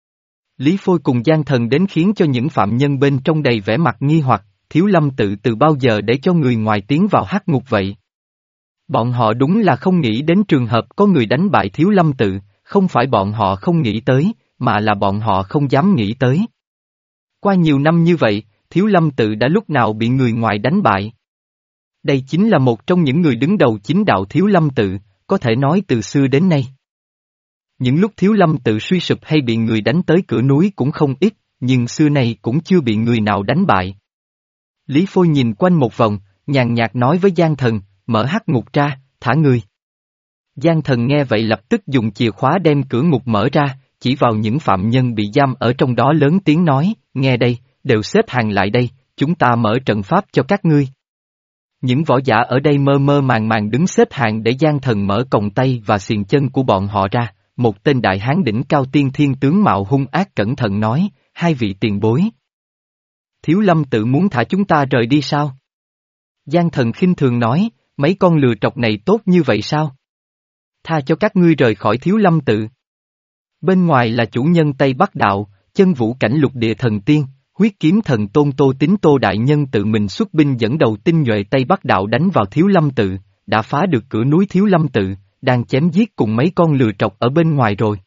Lý Phôi cùng Giang Thần đến khiến cho những phạm nhân bên trong đầy vẻ mặt nghi hoặc, Thiếu Lâm tự từ bao giờ để cho người ngoài tiến vào hắc ngục vậy? Bọn họ đúng là không nghĩ đến trường hợp có người đánh bại Thiếu Lâm tự, không phải bọn họ không nghĩ tới, mà là bọn họ không dám nghĩ tới. Qua nhiều năm như vậy, Thiếu Lâm tự đã lúc nào bị người ngoài đánh bại? Đây chính là một trong những người đứng đầu chính đạo Thiếu Lâm tự, có thể nói từ xưa đến nay. Những lúc Thiếu Lâm tự suy sụp hay bị người đánh tới cửa núi cũng không ít, nhưng xưa nay cũng chưa bị người nào đánh bại. Lý Phôi nhìn quanh một vòng, nhàn nhạt nói với Giang Thần, mở hắc ngục ra, thả người. Giang Thần nghe vậy lập tức dùng chìa khóa đem cửa ngục mở ra, chỉ vào những phạm nhân bị giam ở trong đó lớn tiếng nói, nghe đây, đều xếp hàng lại đây, chúng ta mở trận pháp cho các ngươi. Những võ giả ở đây mơ mơ màng màng đứng xếp hàng để Giang Thần mở còng tay và xiềng chân của bọn họ ra, một tên đại hán đỉnh cao tiên thiên tướng mạo hung ác cẩn thận nói, hai vị tiền bối. Thiếu Lâm tự muốn thả chúng ta rời đi sao? Giang Thần khinh thường nói, mấy con lừa trọc này tốt như vậy sao? Tha cho các ngươi rời khỏi Thiếu Lâm tự. Bên ngoài là chủ nhân Tây Bắc Đạo, chân vũ cảnh lục địa thần tiên, huyết kiếm thần Tôn Tô Tín Tô Đại Nhân tự mình xuất binh dẫn đầu tinh nhuệ Tây Bắc Đạo đánh vào Thiếu Lâm tự, đã phá được cửa núi Thiếu Lâm tự, đang chém giết cùng mấy con lừa trọc ở bên ngoài rồi.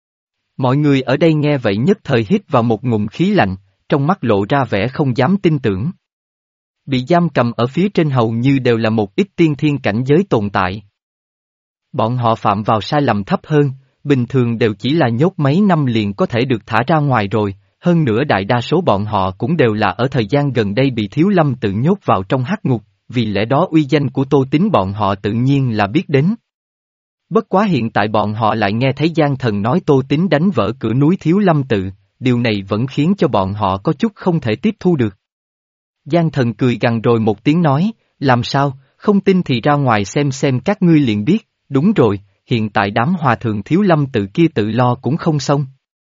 Mọi người ở đây nghe vậy nhất thời hít vào một ngụm khí lạnh, trong mắt lộ ra vẻ không dám tin tưởng. Bị giam cầm ở phía trên hầu như đều là một ít tiên thiên cảnh giới tồn tại. Bọn họ phạm vào sai lầm thấp hơn, bình thường đều chỉ là nhốt mấy năm liền có thể được thả ra ngoài rồi, hơn nữa đại đa số bọn họ cũng đều là ở thời gian gần đây bị Thiếu Lâm tự nhốt vào trong hắc ngục, vì lẽ đó uy danh của Tô Tín bọn họ tự nhiên là biết đến. Bất quá hiện tại bọn họ lại nghe thấy Giang Thần nói Tô Tín đánh vỡ cửa núi Thiếu Lâm tự, điều này vẫn khiến cho bọn họ có chút không thể tiếp thu được. Giang Thần cười gằn rồi một tiếng nói, làm sao, không tin thì ra ngoài xem xem các ngươi liền biết, đúng rồi, hiện tại đám hòa thượng Thiếu Lâm tự kia tự lo cũng không xong.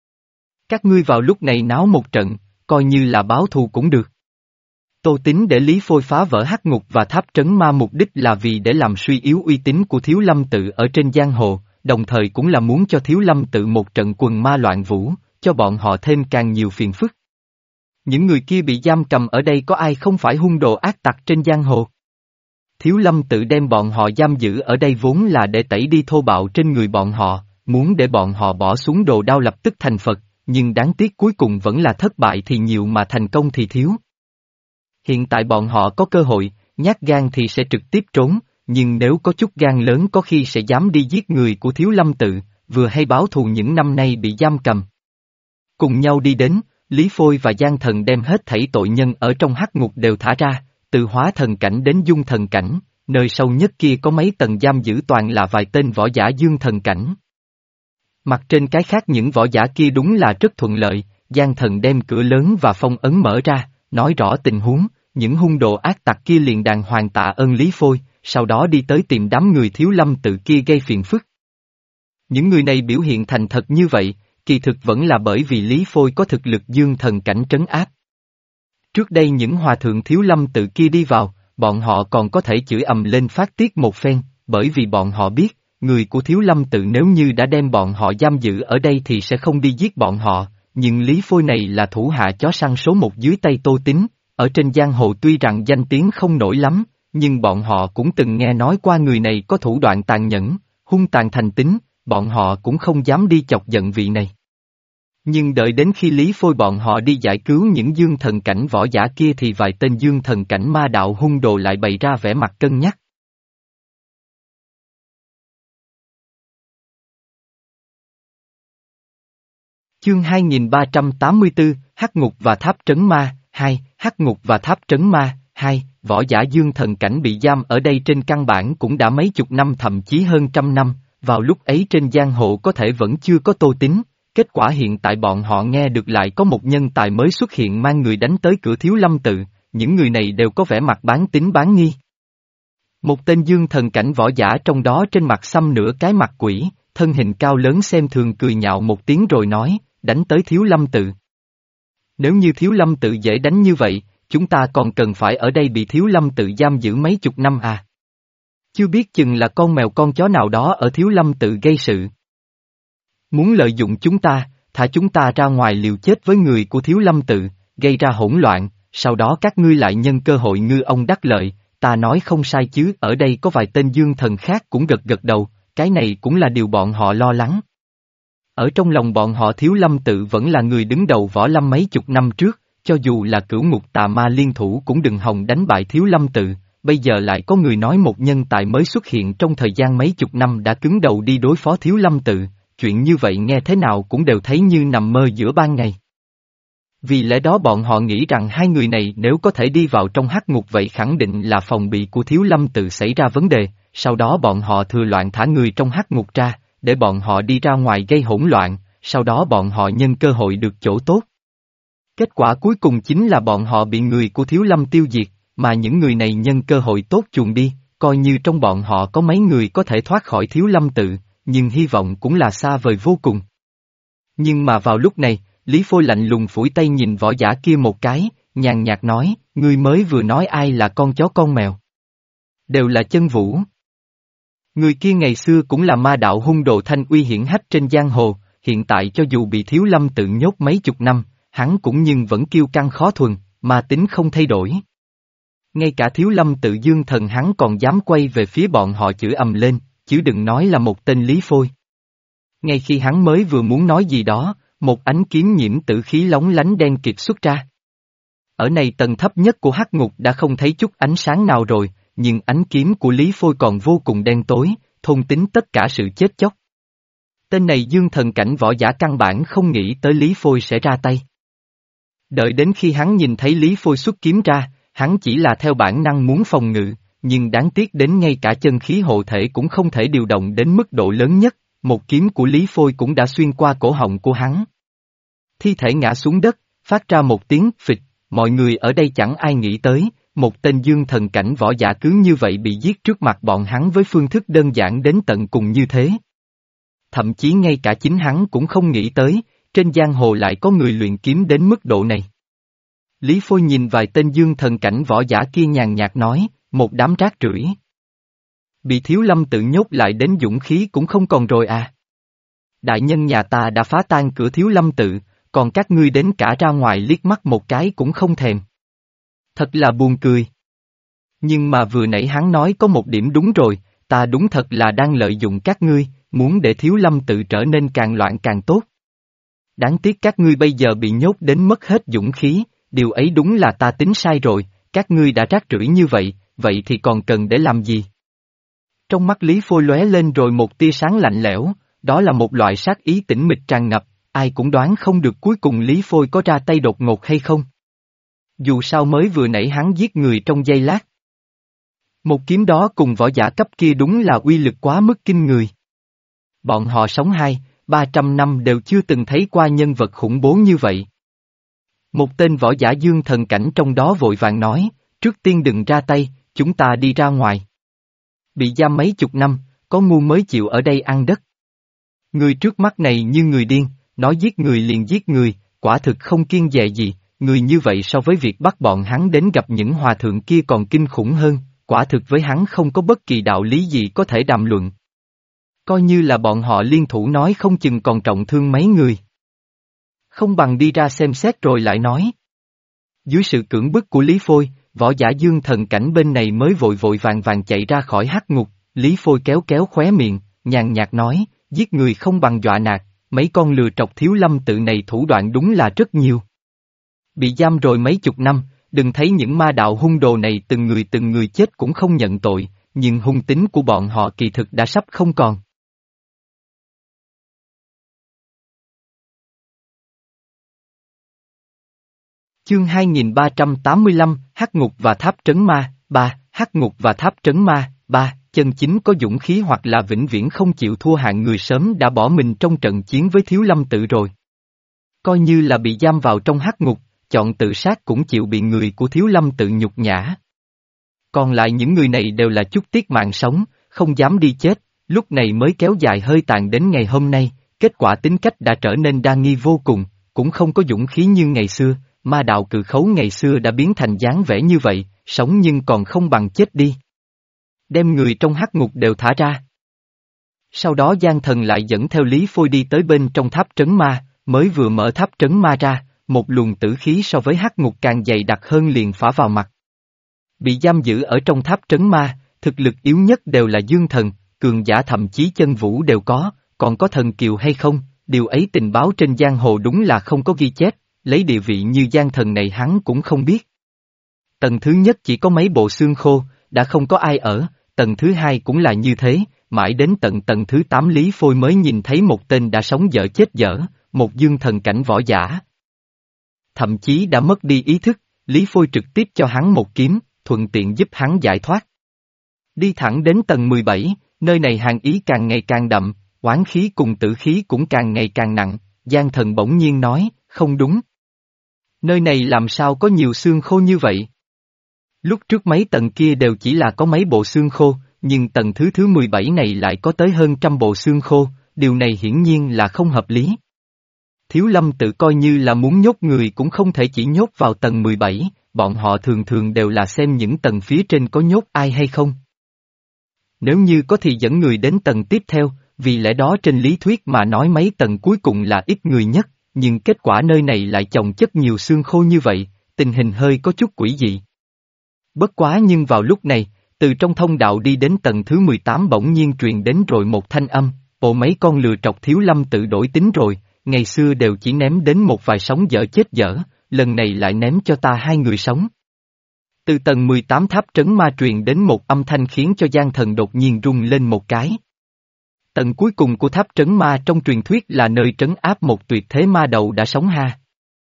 Các ngươi vào lúc này náo một trận, coi như là báo thù cũng được. Tô Tín để Lý Phôi phá vỡ hắc ngục và tháp trấn ma mục đích là vì để làm suy yếu uy tín của Thiếu Lâm tự ở trên giang hồ, đồng thời cũng là muốn cho Thiếu Lâm tự một trận quần ma loạn vũ, cho bọn họ thêm càng nhiều phiền phức. Những người kia bị giam cầm ở đây có ai không phải hung đồ ác tặc trên giang hồ? Thiếu Lâm tự đem bọn họ giam giữ ở đây vốn là để tẩy đi thô bạo trên người bọn họ, muốn để bọn họ bỏ xuống đồ đao lập tức thành Phật, nhưng đáng tiếc cuối cùng vẫn là thất bại thì nhiều mà thành công thì thiếu. Hiện tại bọn họ có cơ hội, nhát gan thì sẽ trực tiếp trốn, nhưng nếu có chút gan lớn có khi sẽ dám đi giết người của Thiếu Lâm tự, vừa hay báo thù những năm nay bị giam cầm. Cùng nhau đi đến, Lý Phôi và Giang Thần đem hết thảy tội nhân ở trong hắc ngục đều thả ra, từ hóa thần cảnh đến dung thần cảnh, nơi sâu nhất kia có mấy tầng giam giữ toàn là vài tên võ giả dương thần cảnh. Mặt trên cái khác những võ giả kia đúng là rất thuận lợi, Giang Thần đem cửa lớn và phong ấn mở ra, nói rõ tình huống, những hung đồ ác tặc kia liền đàng hoàng tạ ơn Lý Phôi, sau đó đi tới tìm đám người Thiếu Lâm tự kia gây phiền phức. Những người này biểu hiện thành thật như vậy, kỳ thực vẫn là bởi vì Lý Phôi có thực lực dương thần cảnh trấn áp. Trước đây những hòa thượng thiếu lâm tự kia đi vào, bọn họ còn có thể chửi ầm lên phát tiết một phen, bởi vì bọn họ biết, người của thiếu lâm tự nếu như đã đem bọn họ giam giữ ở đây thì sẽ không đi giết bọn họ, nhưng Lý Phôi này là thủ hạ chó săn số một dưới tay Tô Tín, ở trên giang hồ tuy rằng danh tiếng không nổi lắm, nhưng bọn họ cũng từng nghe nói qua người này có thủ đoạn tàn nhẫn, hung tàn thành tính, bọn họ cũng không dám đi chọc giận vị này. Nhưng đợi đến khi Lý Phôi bọn họ đi giải cứu những dương thần cảnh võ giả kia thì vài tên dương thần cảnh ma đạo hung đồ lại bày ra vẻ mặt cân nhắc. Chương hai nghìn ba trăm tám mươi tư, Hắc Ngục và Tháp Trấn Ma, hai, Hắc Ngục và Tháp Trấn Ma, hai, võ giả dương thần cảnh bị giam ở đây trên căn bản cũng đã mấy chục năm thậm chí hơn trăm năm, vào lúc ấy trên giang hồ có thể vẫn chưa có Tô Tín, kết quả hiện tại bọn họ nghe được lại có một nhân tài mới xuất hiện mang người đánh tới cửa thiếu lâm tự, những người này đều có vẻ mặt bán tín bán nghi. Một tên dương thần cảnh võ giả trong đó trên mặt xăm nửa cái mặt quỷ, thân hình cao lớn xem thường cười nhạo một tiếng rồi nói, đánh tới thiếu lâm tự. Nếu như thiếu lâm tự dễ đánh như vậy, chúng ta còn cần phải ở đây bị thiếu lâm tự giam giữ mấy chục năm à? Chưa biết chừng là con mèo con chó nào đó ở thiếu lâm tự gây sự. Muốn lợi dụng chúng ta, thả chúng ta ra ngoài liều chết với người của thiếu lâm tự, gây ra hỗn loạn, sau đó các ngươi lại nhân cơ hội ngư ông đắc lợi, ta nói không sai chứ. Ở đây có vài tên dương thần khác cũng gật gật đầu, cái này cũng là điều bọn họ lo lắng. Ở trong lòng bọn họ thiếu lâm tự vẫn là người đứng đầu võ lâm mấy chục năm trước, cho dù là cửu ngục tà ma liên thủ cũng đừng hòng đánh bại thiếu lâm tự, bây giờ lại có người nói một nhân tài mới xuất hiện trong thời gian mấy chục năm đã cứng đầu đi đối phó thiếu lâm tự, chuyện như vậy nghe thế nào cũng đều thấy như nằm mơ giữa ban ngày. Vì lẽ đó bọn họ nghĩ rằng hai người này nếu có thể đi vào trong hắc ngục vậy khẳng định là phòng bị của thiếu lâm tự xảy ra vấn đề, sau đó bọn họ thừa loạn thả người trong hắc ngục ra, để bọn họ đi ra ngoài gây hỗn loạn, sau đó bọn họ nhân cơ hội được chỗ tốt. Kết quả cuối cùng chính là bọn họ bị người của thiếu lâm tiêu diệt, mà những người này nhân cơ hội tốt chuồn đi, coi như trong bọn họ có mấy người có thể thoát khỏi thiếu lâm tự, nhưng hy vọng cũng là xa vời vô cùng. Nhưng mà vào lúc này, Lý Phôi lạnh lùng phủi tay nhìn võ giả kia một cái, nhàn nhạt nói, ngươi mới vừa nói ai là con chó con mèo. Đều là chân vũ. Người kia ngày xưa cũng là ma đạo hung đồ thanh uy hiển hách trên giang hồ, hiện tại cho dù bị thiếu lâm tự nhốt mấy chục năm, hắn cũng nhưng vẫn kiêu căng khó thuần, ma tính không thay đổi. Ngay cả thiếu lâm tự dương thần hắn còn dám quay về phía bọn họ chửi ầm lên, chứ đừng nói là một tên Lý Phôi. Ngay khi hắn mới vừa muốn nói gì đó, một ánh kiếm nhiễm tử khí lóng lánh đen kịt xuất ra. Ở này tầng thấp nhất của hắc ngục đã không thấy chút ánh sáng nào rồi, nhưng ánh kiếm của Lý Phôi còn vô cùng đen tối, thôn tính tất cả sự chết chóc. Tên này dương thần cảnh võ giả căn bản không nghĩ tới Lý Phôi sẽ ra tay. Đợi đến khi hắn nhìn thấy Lý Phôi xuất kiếm ra, hắn chỉ là theo bản năng muốn phòng ngự, nhưng đáng tiếc đến ngay cả chân khí hộ thể cũng không thể điều động đến mức độ lớn nhất, một kiếm của Lý Phôi cũng đã xuyên qua cổ họng của hắn. Thi thể ngã xuống đất, phát ra một tiếng phịch, mọi người ở đây chẳng ai nghĩ tới, một tên dương thần cảnh võ giả cứ như vậy bị giết trước mặt bọn hắn với phương thức đơn giản đến tận cùng như thế. Thậm chí ngay cả chính hắn cũng không nghĩ tới, trên giang hồ lại có người luyện kiếm đến mức độ này. Lý Phôi nhìn vài tên dương thần cảnh võ giả kia nhàn nhạt nói, một đám rác rưởi. Bị thiếu lâm tự nhốt lại đến dũng khí cũng không còn rồi à. Đại nhân nhà ta đã phá tan cửa thiếu lâm tự, còn các ngươi đến cả ra ngoài liếc mắt một cái cũng không thèm. Thật là buồn cười. Nhưng mà vừa nãy hắn nói có một điểm đúng rồi, ta đúng thật là đang lợi dụng các ngươi, muốn để thiếu lâm tự trở nên càng loạn càng tốt. Đáng tiếc các ngươi bây giờ bị nhốt đến mất hết dũng khí, điều ấy đúng là ta tính sai rồi, các ngươi đã rác rưởi như vậy, vậy thì còn cần để làm gì? Trong mắt Lý Phôi lóe lên rồi một tia sáng lạnh lẽo, đó là một loại sát ý tĩnh mịch tràn ngập, ai cũng đoán không được cuối cùng Lý Phôi có ra tay đột ngột hay không. Dù sao mới vừa nãy hắn giết người trong giây lát. Một kiếm đó cùng võ giả cấp kia đúng là uy lực quá mức kinh người. Bọn họ sống hai, ba trăm năm đều chưa từng thấy qua nhân vật khủng bố như vậy. Một tên võ giả dương thần cảnh trong đó vội vàng nói, trước tiên đừng ra tay, chúng ta đi ra ngoài. Bị giam mấy chục năm, có ngu mới chịu ở đây ăn đất. Người trước mắt này như người điên, nói giết người liền giết người, quả thực không kiêng dè gì, người như vậy so với việc bắt bọn hắn đến gặp những hòa thượng kia còn kinh khủng hơn, quả thực với hắn không có bất kỳ đạo lý gì có thể đàm luận. Coi như là bọn họ liên thủ nói không chừng còn trọng thương mấy người. Không bằng đi ra xem xét rồi lại nói. Dưới sự cưỡng bức của Lý Phôi, võ giả Dương Thần Cảnh bên này mới vội vội vàng vàng chạy ra khỏi hắc ngục, Lý Phôi kéo kéo khóe miệng, nhàn nhạt nói, giết người không bằng dọa nạt, mấy con lừa trọc Thiếu Lâm tự này thủ đoạn đúng là rất nhiều. Bị giam rồi mấy chục năm, đừng thấy những ma đạo hung đồ này từng người từng người chết cũng không nhận tội, nhưng hung tính của bọn họ kỳ thực đã sắp không còn. Chương hai nghìn ba trăm tám mươi lăm, Hắc Ngục và Tháp Trấn Ma, ba, Hắc Ngục và Tháp Trấn Ma, ba, chân chính có dũng khí hoặc là vĩnh viễn không chịu thua hạng người sớm đã bỏ mình trong trận chiến với Thiếu Lâm tự rồi. Coi như là bị giam vào trong Hắc Ngục, chọn tự sát cũng chịu bị người của Thiếu Lâm tự nhục nhã. Còn lại những người này đều là chút tiếc mạng sống, không dám đi chết, lúc này mới kéo dài hơi tàn đến ngày hôm nay, kết quả tính cách đã trở nên đa nghi vô cùng, cũng không có dũng khí như ngày xưa. Ma đạo cự khấu ngày xưa đã biến thành dáng vẻ như vậy, sống nhưng còn không bằng chết đi. Đem người trong hắc ngục đều thả ra. Sau đó Giang Thần lại dẫn theo Lý Phôi đi tới bên trong tháp trấn ma, mới vừa mở tháp trấn ma ra, một luồng tử khí so với hắc ngục càng dày đặc hơn liền phả vào mặt. Bị giam giữ ở trong tháp trấn ma, thực lực yếu nhất đều là dương thần, cường giả thậm chí chân vũ đều có, còn có thần kiều hay không, điều ấy tình báo trên giang hồ đúng là không có ghi chép. Lấy địa vị như Giang Thần này hắn cũng không biết. Tầng thứ nhất chỉ có mấy bộ xương khô, đã không có ai ở, tầng thứ hai cũng là như thế, mãi đến tận tầng thứ tám Lý Phôi mới nhìn thấy một tên đã sống dở chết dở, một dương thần cảnh võ giả. Thậm chí đã mất đi ý thức, Lý Phôi trực tiếp cho hắn một kiếm, thuận tiện giúp hắn giải thoát. Đi thẳng đến tầng mười bảy, nơi này hàn ý càng ngày càng đậm, oán khí cùng tử khí cũng càng ngày càng nặng, Giang Thần bỗng nhiên nói, không đúng. Nơi này làm sao có nhiều xương khô như vậy? Lúc trước mấy tầng kia đều chỉ là có mấy bộ xương khô, nhưng tầng thứ thứ mười bảy này lại có tới hơn trăm bộ xương khô, điều này hiển nhiên là không hợp lý. Thiếu Lâm tự coi như là muốn nhốt người cũng không thể chỉ nhốt vào tầng mười bảy, bọn họ thường thường đều là xem những tầng phía trên có nhốt ai hay không. Nếu như có thì dẫn người đến tầng tiếp theo, vì lẽ đó trên lý thuyết mà nói mấy tầng cuối cùng là ít người nhất. Nhưng kết quả nơi này lại chồng chất nhiều xương khô như vậy, tình hình hơi có chút quỷ dị. Bất quá nhưng vào lúc này, từ trong thông đạo đi đến tầng thứ mười tám bỗng nhiên truyền đến rồi một thanh âm, bộ mấy con lừa trọc Thiếu Lâm tự đổi tính rồi, ngày xưa đều chỉ ném đến một vài sống dở chết dở, lần này lại ném cho ta hai người sống. Từ tầng mười tám tháp trấn ma truyền đến một âm thanh khiến cho Giang Thần đột nhiên rung lên một cái. Tầng cuối cùng của tháp trấn ma trong truyền thuyết là nơi trấn áp một tuyệt thế ma đầu đã sống ha.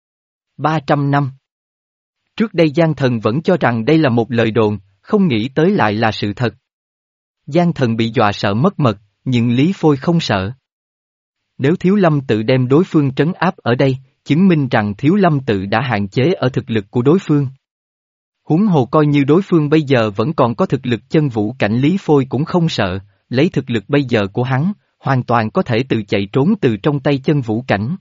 ba trăm năm. Trước đây Giang Thần vẫn cho rằng đây là một lời đồn, không nghĩ tới lại là sự thật. Giang Thần bị dọa sợ mất mật, nhưng Lý Phôi không sợ. Nếu Thiếu Lâm tự đem đối phương trấn áp ở đây, chứng minh rằng Thiếu Lâm tự đã hạn chế ở thực lực của đối phương. Huống hồ coi như đối phương bây giờ vẫn còn có thực lực chân vũ cảnh, Lý Phôi cũng không sợ. Lấy thực lực bây giờ của hắn, hoàn toàn có thể tự chạy trốn từ trong tay chân vũ cảnh.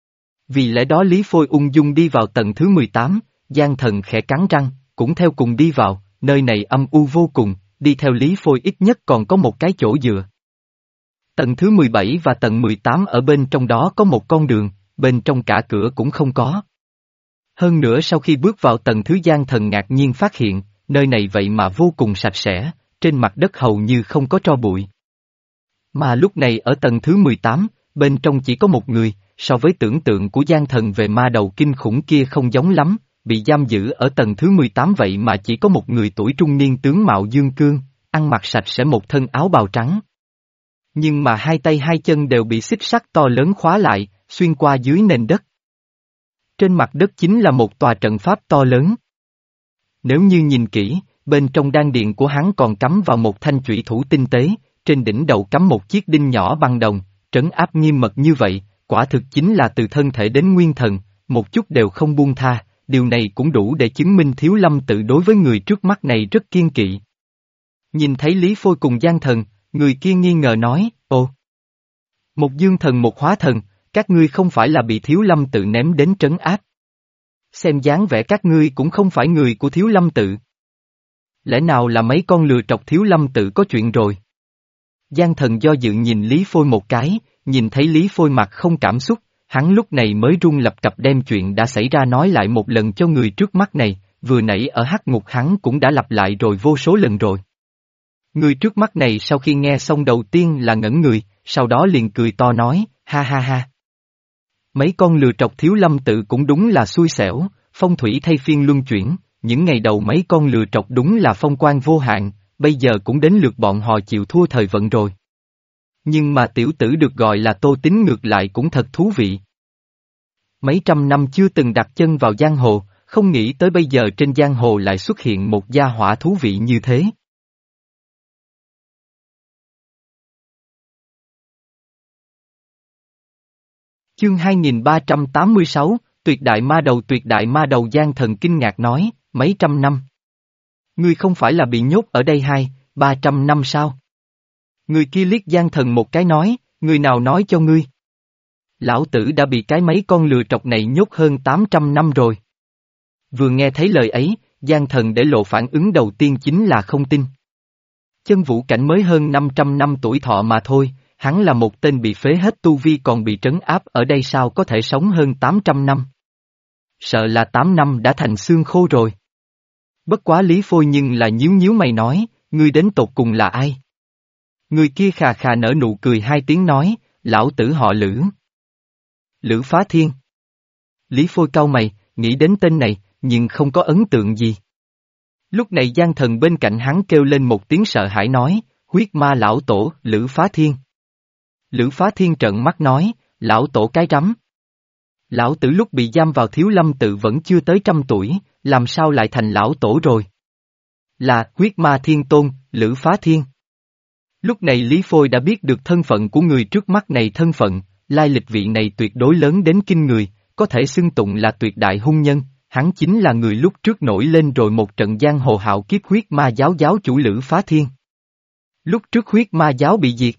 Vì lẽ đó Lý Phôi ung dung đi vào tầng thứ mười tám, Giang Thần khẽ cắn răng, cũng theo cùng đi vào, nơi này âm u vô cùng, đi theo Lý Phôi ít nhất còn có một cái chỗ dựa. Tầng thứ mười bảy và tầng mười tám ở bên trong đó có một con đường, bên trong cả cửa cũng không có. Hơn nữa sau khi bước vào tầng thứ Giang Thần ngạc nhiên phát hiện, nơi này vậy mà vô cùng sạch sẽ. Trên mặt đất hầu như không có tro bụi. Mà lúc này ở tầng thứ mười tám, bên trong chỉ có một người, so với tưởng tượng của Giang Thần về ma đầu kinh khủng kia không giống lắm, bị giam giữ ở tầng thứ mười tám vậy mà chỉ có một người tuổi trung niên tướng mạo dương cương, ăn mặc sạch sẽ một thân áo bào trắng. Nhưng mà hai tay hai chân đều bị xích sắt to lớn khóa lại, xuyên qua dưới nền đất. Trên mặt đất chính là một tòa trận pháp to lớn. Nếu như nhìn kỹ, bên trong đan điện của hắn còn cắm vào một thanh chủy thủ tinh tế, trên đỉnh đầu cắm một chiếc đinh nhỏ bằng đồng, trấn áp nghiêm mật như vậy, quả thực chính là từ thân thể đến nguyên thần, một chút đều không buông tha, điều này cũng đủ để chứng minh Thiếu Lâm tự đối với người trước mắt này rất kiên kỵ. Nhìn thấy Lý Phôi cùng Giang Thần, người kia nghi ngờ nói, ồ, Một dương thần một hóa thần, các ngươi không phải là bị Thiếu Lâm tự ném đến trấn áp. Xem dáng vẻ các ngươi cũng không phải người của Thiếu Lâm tự. Lẽ nào là mấy con lừa trọc Thiếu Lâm tự có chuyện rồi? Giang thần do dự nhìn Lý Phôi một cái, nhìn thấy Lý Phôi mặt không cảm xúc, hắn lúc này mới run lập cập đem chuyện đã xảy ra nói lại một lần cho người trước mắt này, vừa nãy ở hắc ngục hắn cũng đã lặp lại rồi vô số lần rồi. Người trước mắt này sau khi nghe xong đầu tiên là ngẩn người, sau đó liền cười to nói, ha ha ha. Mấy con lừa trọc Thiếu Lâm tự cũng đúng là xui xẻo, phong thủy thay phiên luân chuyển, những ngày đầu mấy con lừa trọc đúng là phong quang vô hạn, bây giờ cũng đến lượt bọn họ chịu thua thời vận rồi. Nhưng mà tiểu tử được gọi là Tô Tín ngược lại cũng thật thú vị. Mấy trăm năm chưa từng đặt chân vào giang hồ, không nghĩ tới bây giờ trên giang hồ lại xuất hiện một gia hỏa thú vị như thế. Chương hai nghìn ba trăm tám mươi sáu, Tuyệt đại ma đầu tuyệt đại ma đầu Giang thần kinh ngạc nói, mấy trăm năm. Ngươi không phải là bị nhốt ở đây hai, ba trăm năm sao? Người kia liếc Giang thần một cái nói, người nào nói cho ngươi? Lão tử đã bị cái mấy con lừa trọc này nhốt hơn tám trăm năm rồi. Vừa nghe thấy lời ấy, Giang thần để lộ phản ứng đầu tiên chính là không tin. Chân vũ cảnh mới hơn năm trăm năm tuổi thọ mà thôi, hắn là một tên bị phế hết tu vi còn bị trấn áp ở đây sao có thể sống hơn tám trăm năm. Sợ là tám năm đã thành xương khô rồi. Bất quá Lý Phôi nhưng là nhíu nhíu mày nói, ngươi đến tột cùng là ai? Người kia khà khà nở nụ cười hai tiếng nói, lão tử họ Lữ. Lữ Phá Thiên. Lý Phôi cau mày, nghĩ đến tên này, nhưng không có ấn tượng gì. Lúc này Giang thần bên cạnh hắn kêu lên một tiếng sợ hãi nói, huyết ma lão tổ, Lữ Phá Thiên. Lữ Phá Thiên trợn mắt nói, lão tổ cái rắm. Lão tử lúc bị giam vào Thiếu Lâm tự vẫn chưa tới trăm tuổi, làm sao lại thành lão tổ rồi? Là huyết ma thiên tôn, Lữ Phá Thiên. Lúc này Lý Phôi đã biết được thân phận của người trước mắt này thân phận, lai lịch vị này tuyệt đối lớn đến kinh người, có thể xưng tụng là tuyệt đại hung nhân, hắn chính là người lúc trước nổi lên rồi một trận giang hồ hạo kiếp huyết ma giáo giáo chủ Lữ Phá Thiên. Lúc trước huyết ma giáo bị diệt.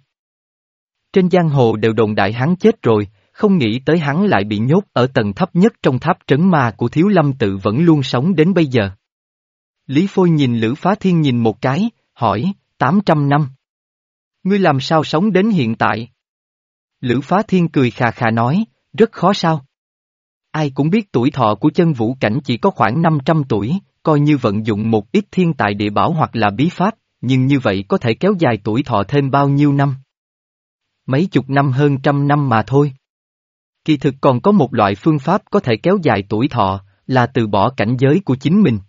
Trên giang hồ đều đồn đại hắn chết rồi, không nghĩ tới hắn lại bị nhốt ở tầng thấp nhất trong tháp trấn ma của Thiếu Lâm tự vẫn luôn sống đến bây giờ. Lý Phôi nhìn Lữ Phá Thiên nhìn một cái, hỏi, tám trăm năm. Ngươi làm sao sống đến hiện tại? Lữ Phá Thiên cười khà khà nói, rất khó sao? Ai cũng biết tuổi thọ của chân vũ cảnh chỉ có khoảng năm trăm tuổi, coi như vận dụng một ít thiên tài địa bảo hoặc là bí pháp, nhưng như vậy có thể kéo dài tuổi thọ thêm bao nhiêu năm? Mấy chục năm hơn trăm năm mà thôi. Kỳ thực còn có một loại phương pháp có thể kéo dài tuổi thọ, là từ bỏ cảnh giới của chính mình.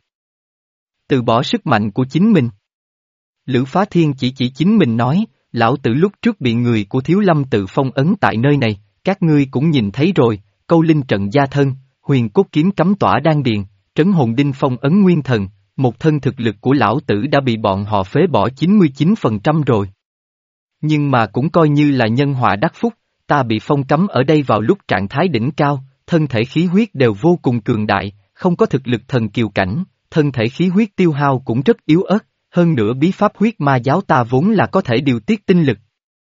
Từ bỏ sức mạnh của chính mình. Lữ Phá Thiên chỉ chỉ chính mình nói, lão tử lúc trước bị người của Thiếu Lâm tự phong ấn tại nơi này, các ngươi cũng nhìn thấy rồi, câu linh trận gia thân, huyền cốt kiếm cấm tỏa đan điền, trấn hồn đinh phong ấn nguyên thần, một thân thực lực của lão tử đã bị bọn họ phế bỏ chín mươi chín phần trăm rồi. Nhưng mà cũng coi như là nhân họa đắc phúc, ta bị phong cấm ở đây vào lúc trạng thái đỉnh cao, thân thể khí huyết đều vô cùng cường đại, không có thực lực thần kiều cảnh, thân thể khí huyết tiêu hao cũng rất yếu ớt, hơn nữa bí pháp huyết ma giáo ta vốn là có thể điều tiết tinh lực.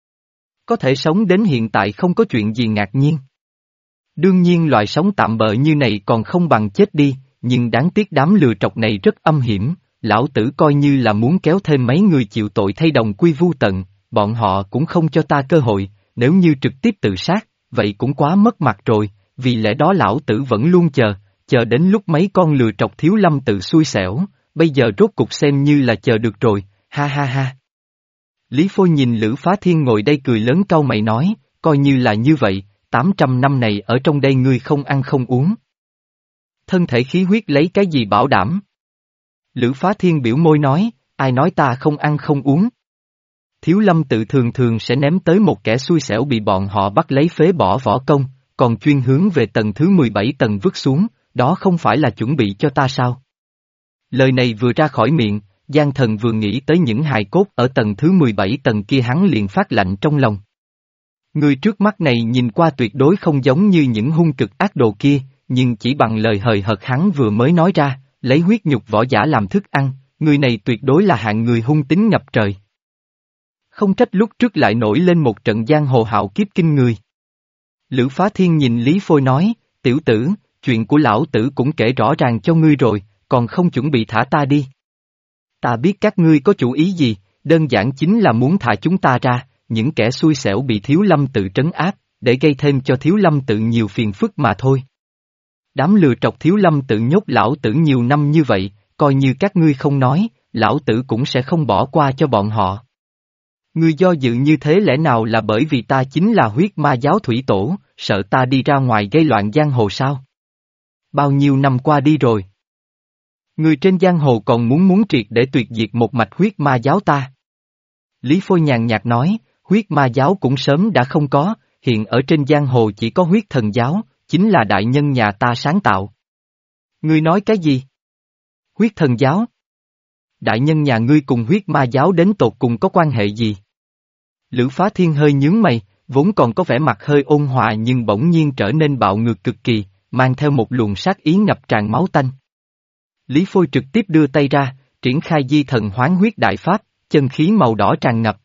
Có thể sống đến hiện tại không có chuyện gì ngạc nhiên. Đương nhiên loại sống tạm bợ như này còn không bằng chết đi, nhưng đáng tiếc đám lừa trọc này rất âm hiểm, lão tử coi như là muốn kéo thêm mấy người chịu tội thay đồng quy vu tận, bọn họ cũng không cho ta cơ hội, nếu như trực tiếp tự sát, vậy cũng quá mất mặt rồi, vì lẽ đó lão tử vẫn luôn chờ, chờ đến lúc mấy con lừa trọc Thiếu Lâm tự xui xẻo, bây giờ rốt cục xem như là chờ được rồi, ha ha ha. Lý Phôi nhìn Lữ Phá Thiên ngồi đây cười lớn cau mày nói, coi như là như vậy, tám trăm năm này ở trong đây ngươi không ăn không uống. Thân thể khí huyết lấy cái gì bảo đảm? Lữ Phá Thiên biểu môi nói, ai nói ta không ăn không uống? Thiếu Lâm tự thường thường sẽ ném tới một kẻ xui xẻo bị bọn họ bắt lấy phế bỏ võ công, còn chuyên hướng về tầng thứ mười bảy tầng vứt xuống, đó không phải là chuẩn bị cho ta sao? Lời này vừa ra khỏi miệng, Giang thần vừa nghĩ tới những hài cốt ở tầng thứ mười bảy tầng kia hắn liền phát lạnh trong lòng. Người trước mắt này nhìn qua tuyệt đối không giống như những hung cực ác đồ kia, nhưng chỉ bằng lời hời hợt hắn vừa mới nói ra, lấy huyết nhục võ giả làm thức ăn, người này tuyệt đối là hạng người hung tính ngập trời. Không trách lúc trước lại nổi lên một trận giang hồ hạo kiếp kinh người. Lữ Phá Thiên nhìn Lý Phôi nói, tiểu tử, chuyện của lão tử cũng kể rõ ràng cho ngươi rồi, còn không chuẩn bị thả ta đi. Ta biết các ngươi có chủ ý gì, đơn giản chính là muốn thả chúng ta ra, những kẻ xui xẻo bị Thiếu Lâm tự trấn áp, để gây thêm cho Thiếu Lâm tự nhiều phiền phức mà thôi. Đám lừa trọc Thiếu Lâm tự nhốt lão tử nhiều năm như vậy, coi như các ngươi không nói, lão tử cũng sẽ không bỏ qua cho bọn họ. Ngươi do dự như thế lẽ nào là bởi vì ta chính là huyết ma giáo thủy tổ, sợ ta đi ra ngoài gây loạn giang hồ sao? Bao nhiêu năm qua đi rồi. Người trên giang hồ còn muốn muốn triệt để tuyệt diệt một mạch huyết ma giáo ta. Lý Phôi nhàn nhạt nói, huyết ma giáo cũng sớm đã không có, hiện ở trên giang hồ chỉ có huyết thần giáo, chính là đại nhân nhà ta sáng tạo. Ngươi nói cái gì? Huyết thần giáo? Đại nhân nhà ngươi cùng huyết ma giáo đến tột cùng có quan hệ gì? Lữ Phá Thiên hơi nhướng mày, vốn còn có vẻ mặt hơi ôn hòa nhưng bỗng nhiên trở nên bạo ngược cực kỳ, mang theo một luồng sát ý ngập tràn máu tanh. Lý Phôi trực tiếp đưa tay ra, triển khai di thần hoán huyết đại pháp, chân khí màu đỏ tràn ngập.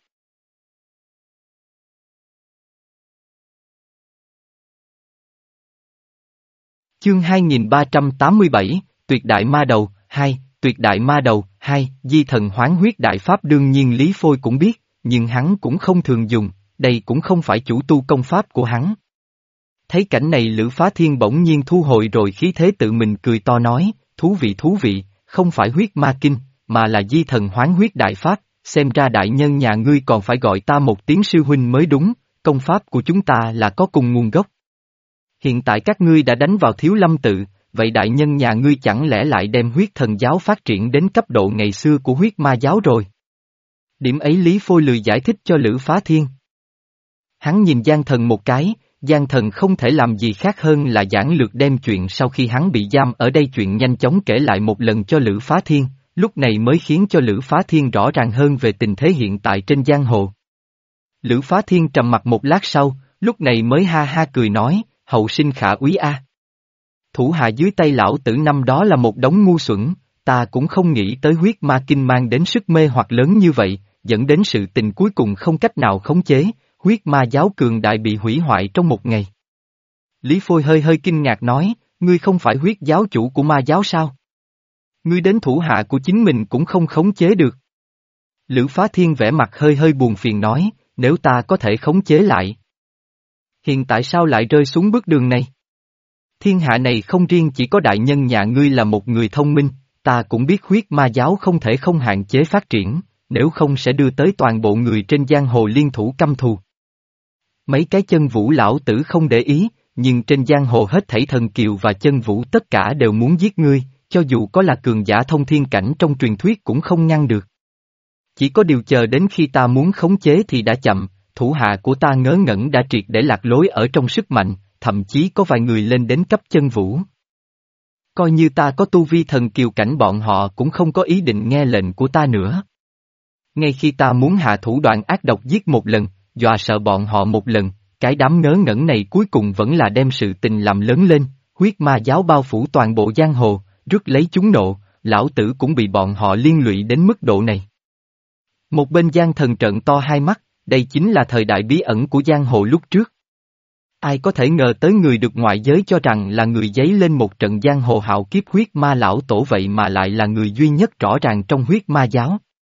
Chương hai nghìn ba trăm tám mươi bảy, Tuyệt Đại Ma Đầu, hai, Tuyệt Đại Ma Đầu, hai, di thần hoán huyết đại pháp đương nhiên Lý Phôi cũng biết, nhưng hắn cũng không thường dùng, đây cũng không phải chủ tu công pháp của hắn. Thấy cảnh này Lữ Phá Thiên bỗng nhiên thu hồi rồi khí thế tự mình cười to nói, thú vị thú vị, không phải huyết ma kinh, mà là di thần hoán huyết đại pháp, xem ra đại nhân nhà ngươi còn phải gọi ta một tiếng sư huynh mới đúng, công pháp của chúng ta là có cùng nguồn gốc. Hiện tại các ngươi đã đánh vào Thiếu Lâm tự, vậy đại nhân nhà ngươi chẳng lẽ lại đem huyết thần giáo phát triển đến cấp độ ngày xưa của huyết ma giáo rồi? Điểm ấy Lý Phôi lười giải thích cho Lữ Phá Thiên. Hắn nhìn Giang Thần một cái, Giang Thần không thể làm gì khác hơn là giản lược đem chuyện sau khi hắn bị giam ở đây chuyện nhanh chóng kể lại một lần cho Lữ Phá Thiên, lúc này mới khiến cho Lữ Phá Thiên rõ ràng hơn về tình thế hiện tại trên giang hồ. Lữ Phá Thiên trầm mặt một lát sau, lúc này mới ha ha cười nói, hậu sinh khả úy a. Thủ hạ dưới tay lão tử năm đó là một đống ngu xuẩn, ta cũng không nghĩ tới huyết ma kinh mang đến sức mê hoặc lớn như vậy, dẫn đến sự tình cuối cùng không cách nào khống chế, huyết ma giáo cường đại bị hủy hoại trong một ngày. Lý Phôi hơi hơi kinh ngạc nói, ngươi không phải huyết giáo chủ của ma giáo sao? Ngươi đến thủ hạ của chính mình cũng không khống chế được. Lữ Phá Thiên vẻ mặt hơi hơi buồn phiền nói, nếu ta có thể khống chế lại. Hiện tại sao lại rơi xuống bước đường này? Thiên hạ này không riêng chỉ có đại nhân nhà ngươi là một người thông minh, ta cũng biết huyết ma giáo không thể không hạn chế phát triển, nếu không sẽ đưa tới toàn bộ người trên giang hồ liên thủ căm thù. Mấy cái chân vũ lão tử không để ý, nhưng trên giang hồ hết thảy thần kiều và chân vũ tất cả đều muốn giết ngươi, cho dù có là cường giả thông thiên cảnh trong truyền thuyết cũng không ngăn được. Chỉ có điều chờ đến khi ta muốn khống chế thì đã chậm, thủ hạ của ta ngớ ngẩn đã triệt để lạc lối ở trong sức mạnh, thậm chí có vài người lên đến cấp chân vũ. Coi như ta có tu vi thần kiều cảnh bọn họ cũng không có ý định nghe lệnh của ta nữa. Ngay khi ta muốn hạ thủ đoạn ác độc giết một lần, dọa sợ bọn họ một lần, cái đám ngớ ngẩn này cuối cùng vẫn là đem sự tình làm lớn lên, huyết ma giáo bao phủ toàn bộ giang hồ, rước lấy chúng nộ, lão tử cũng bị bọn họ liên lụy đến mức độ này. Một bên Giang Thần trợn to hai mắt, đây chính là thời đại bí ẩn của giang hồ lúc trước. Ai có thể ngờ tới người được ngoại giới cho rằng là người giấy lên một trận giang hồ hạo kiếp huyết ma lão tổ vậy mà lại là người duy nhất rõ ràng trong huyết ma giáo.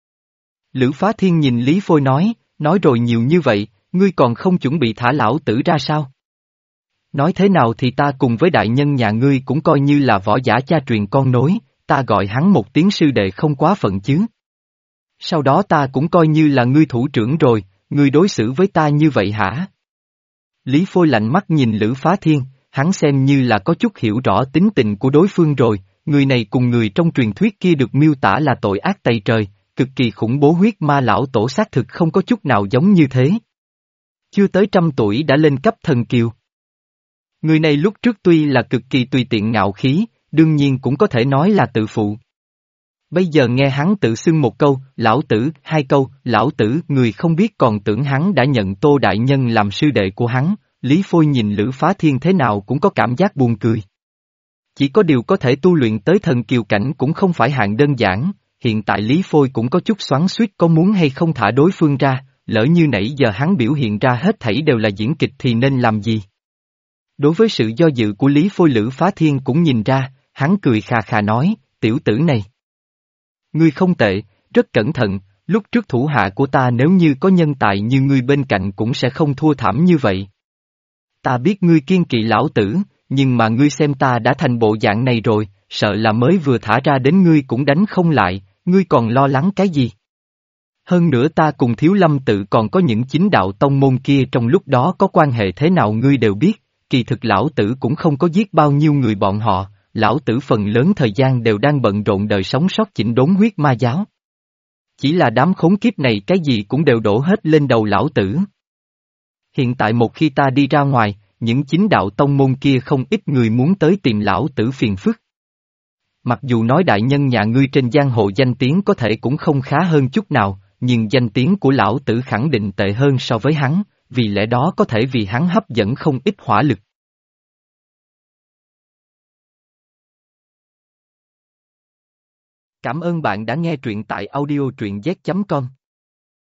Lữ Phá Thiên nhìn Lý Phôi nói, nói rồi nhiều như vậy, ngươi còn không chuẩn bị thả lão tử ra sao? Nói thế nào thì ta cùng với đại nhân nhà ngươi cũng coi như là võ giả cha truyền con nối, ta gọi hắn một tiếng sư đệ không quá phận chứ. Sau đó ta cũng coi như là ngươi thủ trưởng rồi, ngươi đối xử với ta như vậy hả? Lý Phôi lạnh mắt nhìn Lữ Phá Thiên, hắn xem như là có chút hiểu rõ tính tình của đối phương rồi, người này cùng người trong truyền thuyết kia được miêu tả là tội ác tày trời, cực kỳ khủng bố huyết ma lão tổ xác thực không có chút nào giống như thế. Chưa tới trăm tuổi đã lên cấp thần kiều. Người này lúc trước tuy là cực kỳ tùy tiện ngạo khí, đương nhiên cũng có thể nói là tự phụ. Bây giờ nghe hắn tự xưng một câu, lão tử, hai câu, lão tử, người không biết còn tưởng hắn đã nhận Tô Đại Nhân làm sư đệ của hắn, Lý Phôi nhìn Lữ Phá Thiên thế nào cũng có cảm giác buồn cười. Chỉ có điều có thể tu luyện tới thần kiều cảnh cũng không phải hạng đơn giản, hiện tại Lý Phôi cũng có chút xoắn xuýt có muốn hay không thả đối phương ra, lỡ như nãy giờ hắn biểu hiện ra hết thảy đều là diễn kịch thì nên làm gì? Đối với sự do dự của Lý Phôi Lữ Phá Thiên cũng nhìn ra, hắn cười khà khà nói, tiểu tử này. Ngươi không tệ, rất cẩn thận, lúc trước thủ hạ của ta nếu như có nhân tài như ngươi bên cạnh cũng sẽ không thua thảm như vậy. Ta biết ngươi kiên kỵ lão tử, nhưng mà ngươi xem ta đã thành bộ dạng này rồi, sợ là mới vừa thả ra đến ngươi cũng đánh không lại, ngươi còn lo lắng cái gì? Hơn nữa ta cùng Thiếu Lâm tự còn có những chính đạo tông môn kia trong lúc đó có quan hệ thế nào ngươi đều biết, kỳ thực lão tử cũng không có giết bao nhiêu người bọn họ, lão tử phần lớn thời gian đều đang bận rộn đời sống sót chỉnh đốn huyết ma giáo. Chỉ là đám khốn kiếp này cái gì cũng đều đổ hết lên đầu lão tử. Hiện tại một khi ta đi ra ngoài, những chính đạo tông môn kia không ít người muốn tới tìm lão tử phiền phức. Mặc dù nói đại nhân nhà ngươi trên giang hồ danh tiếng có thể cũng không khá hơn chút nào, nhưng danh tiếng của lão tử khẳng định tệ hơn so với hắn, vì lẽ đó có thể vì hắn hấp dẫn không ít hỏa lực. Cảm ơn bạn đã nghe truyện tại audio truyện z chấm com.